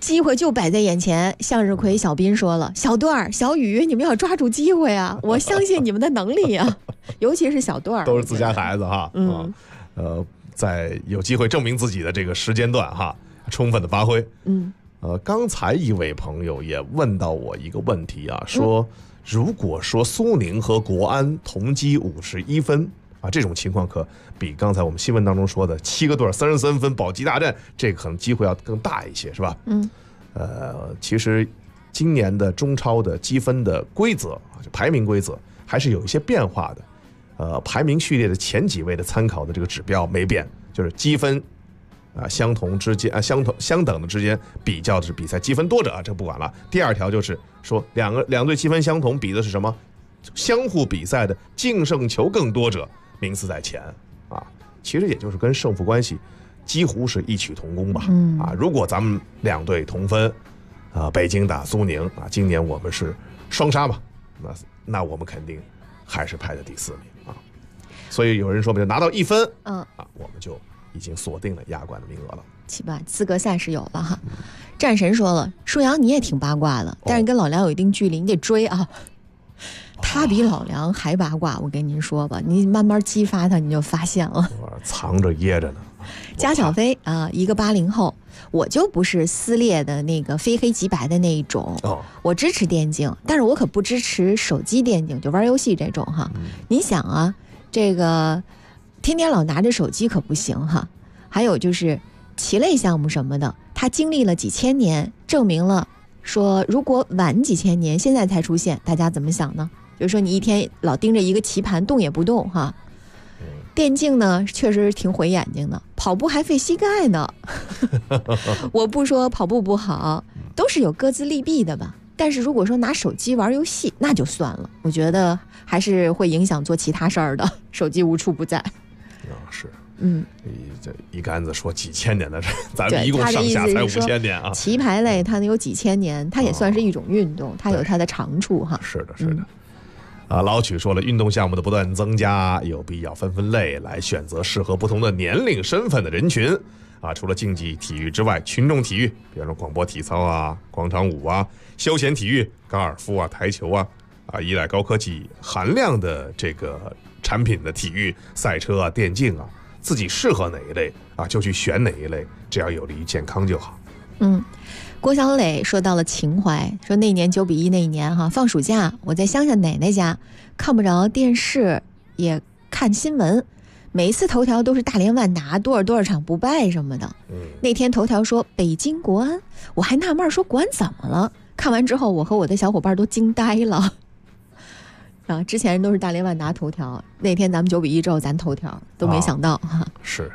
机会就摆在眼前。向日葵、小斌说了，小段儿、小雨，你们要抓住机会啊！我相信你们的能力啊，尤其是小段儿， 都是自家孩子哈。在有机会证明自己的这个时间段哈，充分的发挥。刚才一位朋友也问到我一个问题啊，说如果说苏宁和国安同积51分啊，这种情况可比刚才我们新闻当中说的7个队33分保级大战，这个可能机会要更大一些，是吧？其实今年的中超的积分的规则啊，就排名规则还是有一些变化的。排名序列的前几位的参考的这个指标没变，就是积分相同之间相等的之间比较的是比赛积分多者啊，这不管了。第二条就是说两队积分相同，比的是什么？相互比赛的净胜球更多者名次在前啊。其实也就是跟胜负关系几乎是异曲同工吧。如果咱们两队同分，北京打苏宁啊，今年我们是双杀嘛，那我们肯定还是排在第4名啊。所以有人说，拿到1分，我们就已经锁定了亚冠的名额了。 起码资格赛是有了哈。战神说了，舒阳你也挺八卦的，但是跟老梁有一定距离，你得追啊。他比老梁还八卦，我跟您说吧，你慢慢激发他，你就发现了。 藏着掖着呢。 加小飞啊，一个80后，我就不是撕裂的那个非黑即白的那一种。我支持电竞，但是我可不支持手机电竞，就玩游戏这种哈。你想啊，这个天天老拿着手机可不行哈。还有就是棋类项目什么的，它经历了几千年，证明了说如果晚几千年现在才出现，大家怎么想呢？就是说你一天老盯着一个棋盘动也不动哈。电竞呢确实挺毁眼睛的，跑步还费膝盖呢。我不说跑步不好，都是有各自利弊的吧。但是如果说拿手机玩游戏，那就算了，我觉得还是会影响做其他事儿的。手机无处不在。 是。这一竿子说几千年的事，咱们一共上下才5000年啊。 棋牌类它能有几千年，它也算是一种运动，它有它的长处哈。 是的，是的。老曲说了，运动项目的不断增加，有必要分类来选择适合不同的年龄身份的人群啊。除了竞技体育之外，群众体育，比方说广播体操啊、广场舞啊、休闲体育、高尔夫啊、台球啊，依赖高科技含量的这个产品的体育、赛车啊、电竞啊，自己适合哪一类啊，就去选哪一类，只要有利于健康就好。 郭小磊说到了情怀，说那年9-1那一年哈，放暑假我在乡下奶奶家，看不着电视也看新闻，每一次头条都是大连万达多少场不败什么的。那天头条说北京国安，我还纳闷说国安怎么了？看完之后我和我的小伙伴都惊呆了。之前都是大连万达头条，那天咱们9-1之后咱头条都没想到哈。 是。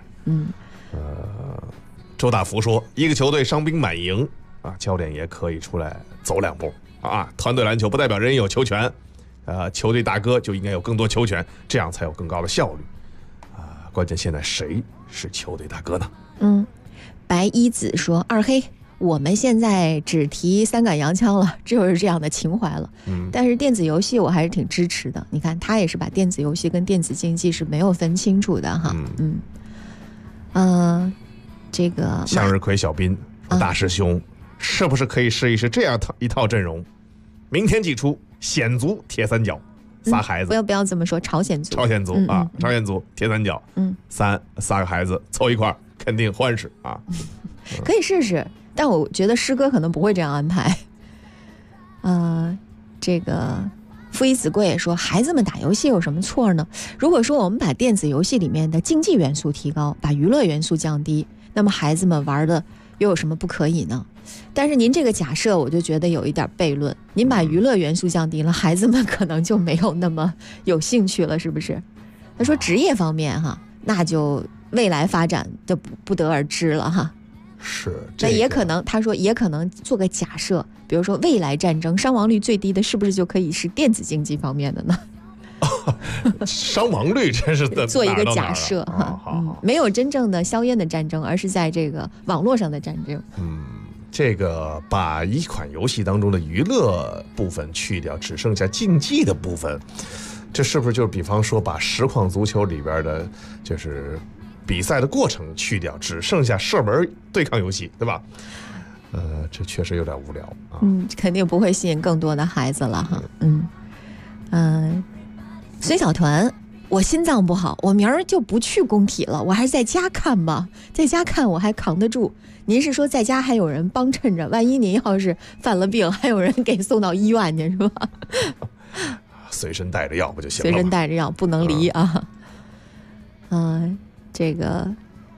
周大福说，一个球队伤兵满营啊，教练也可以出来走2步啊。团队篮球不代表人有球权，球队大哥就应该有更多球权，这样才有更高的效率啊。关键现在谁是球队大哥呢？ 白一子说，二黑，我们现在只提3杆洋枪了，就是这样的情怀了。但是电子游戏我还是挺支持的。你看，他也是把电子游戏跟电子竞技是没有分清楚的哈。这个向日葵小斌大师兄，是不是可以试一试这样一套阵容？明天祭出显族铁三角，仨孩子。 不要这么说，朝鲜族啊，朝鲜族铁三角，仨个孩子凑一块儿，肯定欢实啊。 可以试试，但我觉得师哥可能不会这样安排。这个父以子贵也说，孩子们打游戏有什么错呢？如果说我们把电子游戏里面的竞技元素提高，把娱乐元素降低，那么孩子们玩的又有什么不可以呢？但是您这个假设我就觉得有一点悖论，您把娱乐元素降低了，孩子们可能就没有那么有兴趣了，是不是？他说职业方面哈，那就未来发展就不得而知了哈。 是， 那也可能，他说也可能做个假设，比如说未来战争伤亡率最低的是不是就可以是电子竞技方面的呢？ 伤亡率真是做一个假设哈，没有真正的硝烟的战争，而是在这个网络上的战争。 这个把一款游戏当中的娱乐部分去掉，只剩下竞技的部分，这是不是就是比方说把实况足球里边的就是比赛的过程去掉，只剩下射门对抗游戏，对吧？ 这确实有点无聊啊。 肯定不会吸引更多的孩子了哈。孙小团，我心脏不好，我明儿就不去工体了，我还是在家看吧，在家看我还扛得住。您是说在家还有人帮衬着，万一您要是犯了病，还有人给送到医院去是吧？ 随身带着药不就行了吗？ 随身带着药不能离啊。这个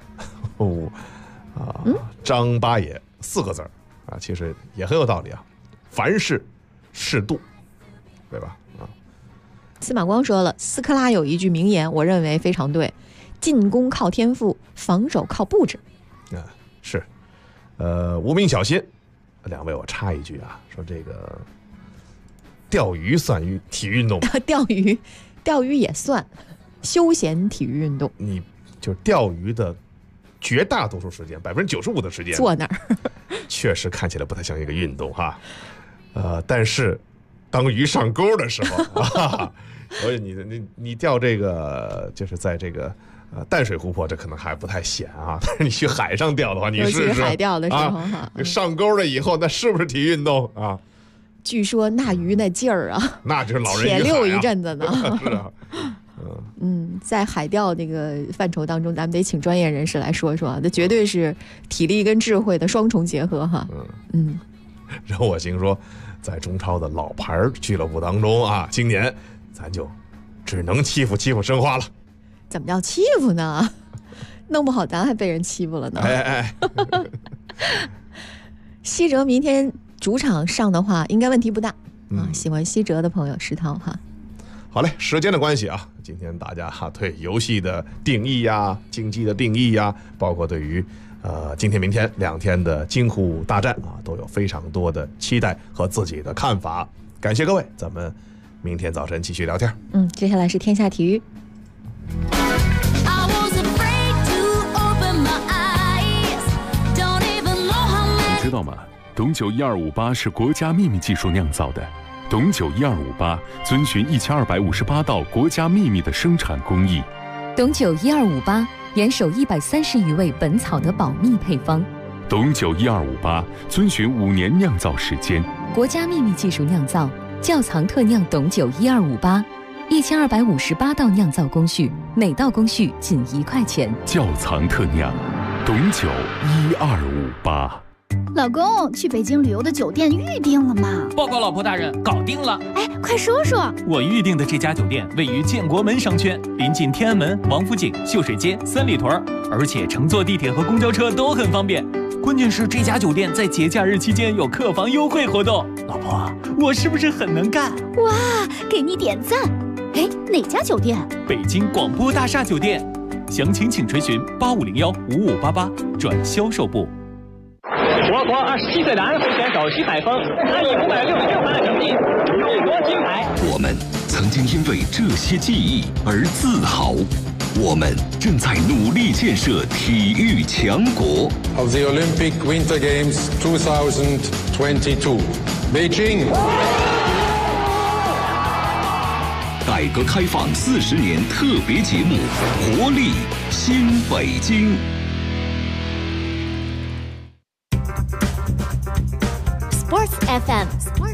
张八爷4个字啊，其实也很有道理啊，凡事适度，对吧？ 司马光说了，斯科拉有一句名言，我认为非常对：进攻靠天赋，防守靠布置。 是，无名小新，两位我插一句啊，说这个钓鱼算体育运动吗？ 钓鱼也算休闲体育运动。 你就是钓鱼的绝大多数时间，95%的时间坐那儿，确实看起来不太像一个运动哈。但是当鱼上钩的时候所以你钓这个就是在这个淡水湖泊，这可能还不太险啊。但是你去海上钓的话，你试试海钓的时候哈， 上钩了以后，那是不是体育运动啊？ 据说那鱼那劲儿啊， 那就是老人鱼海且溜一阵子呢。 是啊。 在海钓这个范畴当中，咱们得请专业人士来说说，这绝对是体力跟智慧的双重结合哈。 然后我心说，在中超的老牌俱乐部当中啊，今年咱就只能欺负申花了。 怎么叫欺负呢？弄不好咱还被人欺负了呢。西哲明天主场上的话，应该问题不大啊。喜欢西哲的朋友，石涛哈。 好嘞，时间的关系啊，今天大家对游戏的定义呀、竞技的定义呀，包括对于今天、明天2天的京沪大战啊，都有非常多的期待和自己的看法。感谢各位，咱们明天早晨继续聊天。 接下来是天下体育。 你知道吗？董酒1258是国家秘密技术酿造的。董酒1258遵循1258道国家秘密的生产工艺。 董酒1258严守130余味本草的保密配方。 董酒1258遵循5年酿造时间， 国家秘密技术酿造，窖藏特酿董酒1258，1258道酿造工序，每道工序仅1块钱。 窖藏特酿，董酒1258。 老公，去北京旅游的酒店预定了吗？ 报告老婆大人，搞定了。 哎，快说说。 我预定的这家酒店位于建国门商圈，临近天安门、王府井、秀水街、三里屯，而且乘坐地铁和公交车都很方便。关键是这家酒店在节假日期间有客房优惠活动。老婆，我是不是很能干？ 哇，给你点赞。哎，哪家酒店？ 北京广播大厦酒店。详情请垂询85015588转销售部。 我国27岁男飞选手徐海峰，他以566分的成绩勇夺金牌。 我们曾经因为这些记忆而自豪，我们正在努力建设体育强国。 Of the Olympic Winter Games 2022, Beijing。 改革开放40年特别节目，活力新北京。 Sports FM。